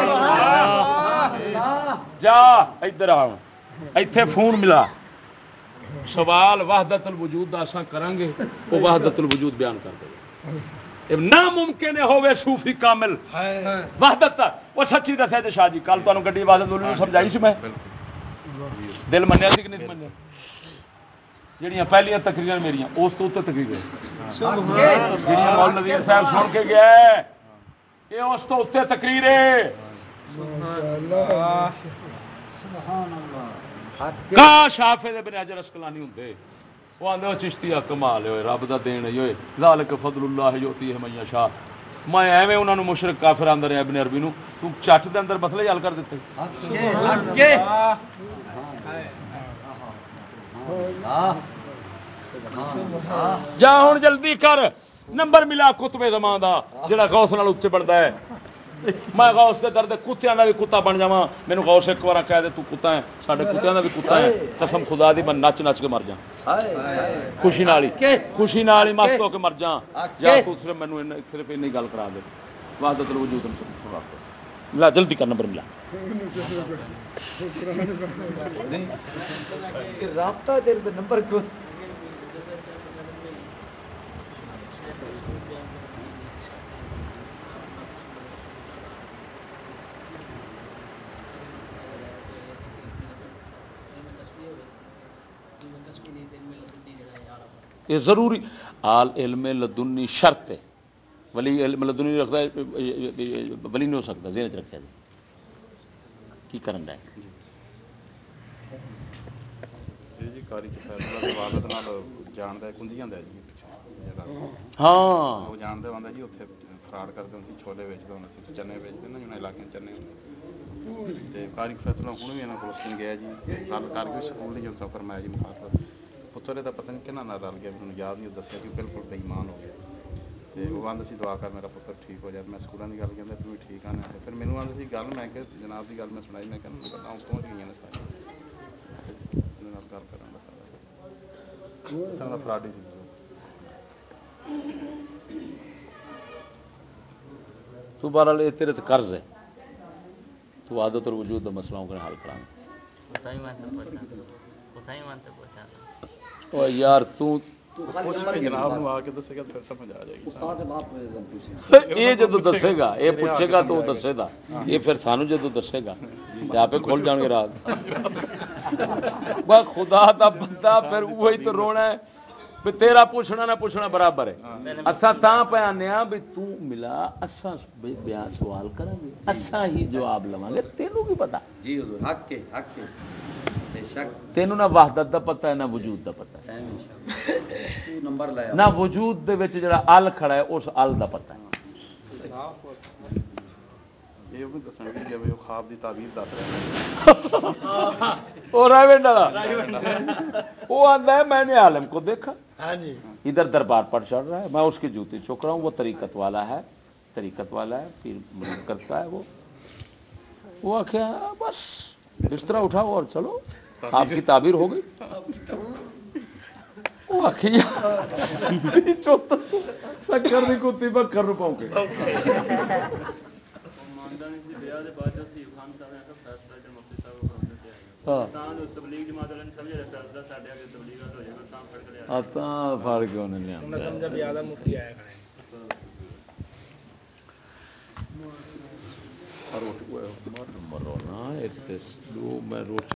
جا ادھر آ ایتھے فون ملا سوال وحدت الوجود دا اساں کران گے وہ وحدت الوجود بیان کر دے ناممکن ہوے صوفی کامل وحدت وہ سچی دسیا جی شاہ جی کل تانوں گڈی وحدت الوجود سمجھائی سی میں دل منیا سی کہ نہیں منیا جہاں پہلیاں تقریراں میریاں اس تو تقریر جہاں مول نذیر صاحب سن کے گیا یہ اس تو اتنے تقریر ہے. کاش حافظ ابن حجر اسقلانی ہوندے وہ آندے چشتیا کمال ہوئے رب دا دین ہوئے ذالک فضل اللہ یؤتیہ من یشاء. میں ایویں انہاں نو مشرک کافر آندے رہے ابن عربی نو تو چٹ دے اندر مسئلے حل کر دیتے. جا ہن جلدی کر نمبر ملا کتب زمان دا جڑا غوث نال اوتے بندا ہے. میں غوث دے درد کتیاں دا بھی کتا بن جاواں مینوں غوث ایک بار کہہ دے تو کتا ہے ساڈے کتیاں دا بھی کتا ہے قسم خدا دی میں نچ نچ کے مر جاں خوشی نال ہی مست ہو کے مر جاں. یا تو صرف مینوں صرف اینی گل کرا دے وحدت الوجود لا جلدی کر نمبر ملا رابطہ دیر دے نمبر کو یہ ضروری آل علم لدنی شرط ہے. ولی علم لدنی رکھتا ہے ولی نہیں ہو سکتا ذہن چ رکھا جی کی کرن ہے. جی کاری چ فیصلہ تو والد نال جاندا ہے کندیاں دا جی ہاں وہ جاندا ہوندا جی اوتھے فراڈ کرتے ہوں چھولے ویچتے ہوں سی چنے ویچتے نا جنہیں علاقے چنے تے کاری فیصلہ ہن بھی انہاں کول گیا جی گل کر کے سکول دی جو فرمایا جی مخاطب پتر دا پتہ نہیں کنہاں نال رل گیا مینوں یاد نہیں دسیا کہ بالکل بے ایمان ہو گیا تے وہ آندا سی دعا کر میرا پتر ٹھیک ہو جائے. میں سکولاں دی گل کہندا تو بھی ٹھیک آنا ہے پھر مینوں آندا سی گل میں کہ جناب دی گل میں سنائی میں کہ گلاں پہنچ گئیاں نے ساری گل کرن دا فائدہ اصل میں فراڈ ہی سی. تو بہرحال یہ تیرے تے قرض ہے تو عادت اور وجود کا مسئلہ کا حل کرا کوتاہی مانتے پہنچا اور یار تو پوچھ کے جناب نو آ کے دسے گا پھر سمجھ آ جائے گی استاد باپ نے پوچھا یہ جدو دسے گا یہ پوچھے گا تو دسے گا یہ پھر سانو جدو دسے گا آپ کھل جان گے رات بس خدا دا بندہ پھر وہی تو رونا ہے بھی تیرا پوچھنا نہ پوچھنا برابر ہے اساں تاں پہ آنے ہاں بھی تو ملا اساں بیان سوال کریں گے اساں ہی جواب لواں گے تینوں کی پتہ جی حضور حق کے بے شک تینوں نہ وحدت دا پتہ ہے نہ وجود دا پتہ ہے تو نمبر لایا نہ وجود دے وچ جڑا ال کھڑا ہے اس ال دا پتہ ہے یہ بھی دسن گے جب وہ خواب دی تعبیر دس رہے اور ایونڈ والا وہ آندا ہے میں نے عالم کو دیکھا ہاں جی ادھر دربار پر چڑھ رہا ہے میں اس کی جوتی چوک رہا ہوں وہ طریقت والا ہے پھر مرید کرتا ہے وہ آخیا بس بستر اٹھاؤ اور چلو آپ کی تعبیر ہو گئی وہ سکر دی کتی بکر پاؤں کے ماندا نہیں سی بیاہ دے بعد جو سیف خان صاحب نے کہا فیصلہ جو مفتی صاحب کو ہونے تے آیا تاں جو تبلیغ جماعت والے نے سمجھا فیصلہ ساڈے اگے تبلیغات ہو جائے گا تاں پھڑ کے لیا تاں پھڑ کے انہیں لیا انہیں سمجھا بھی اعلیٰ مفتی آیا کھڑے مرو نا ایک دو میں روٹی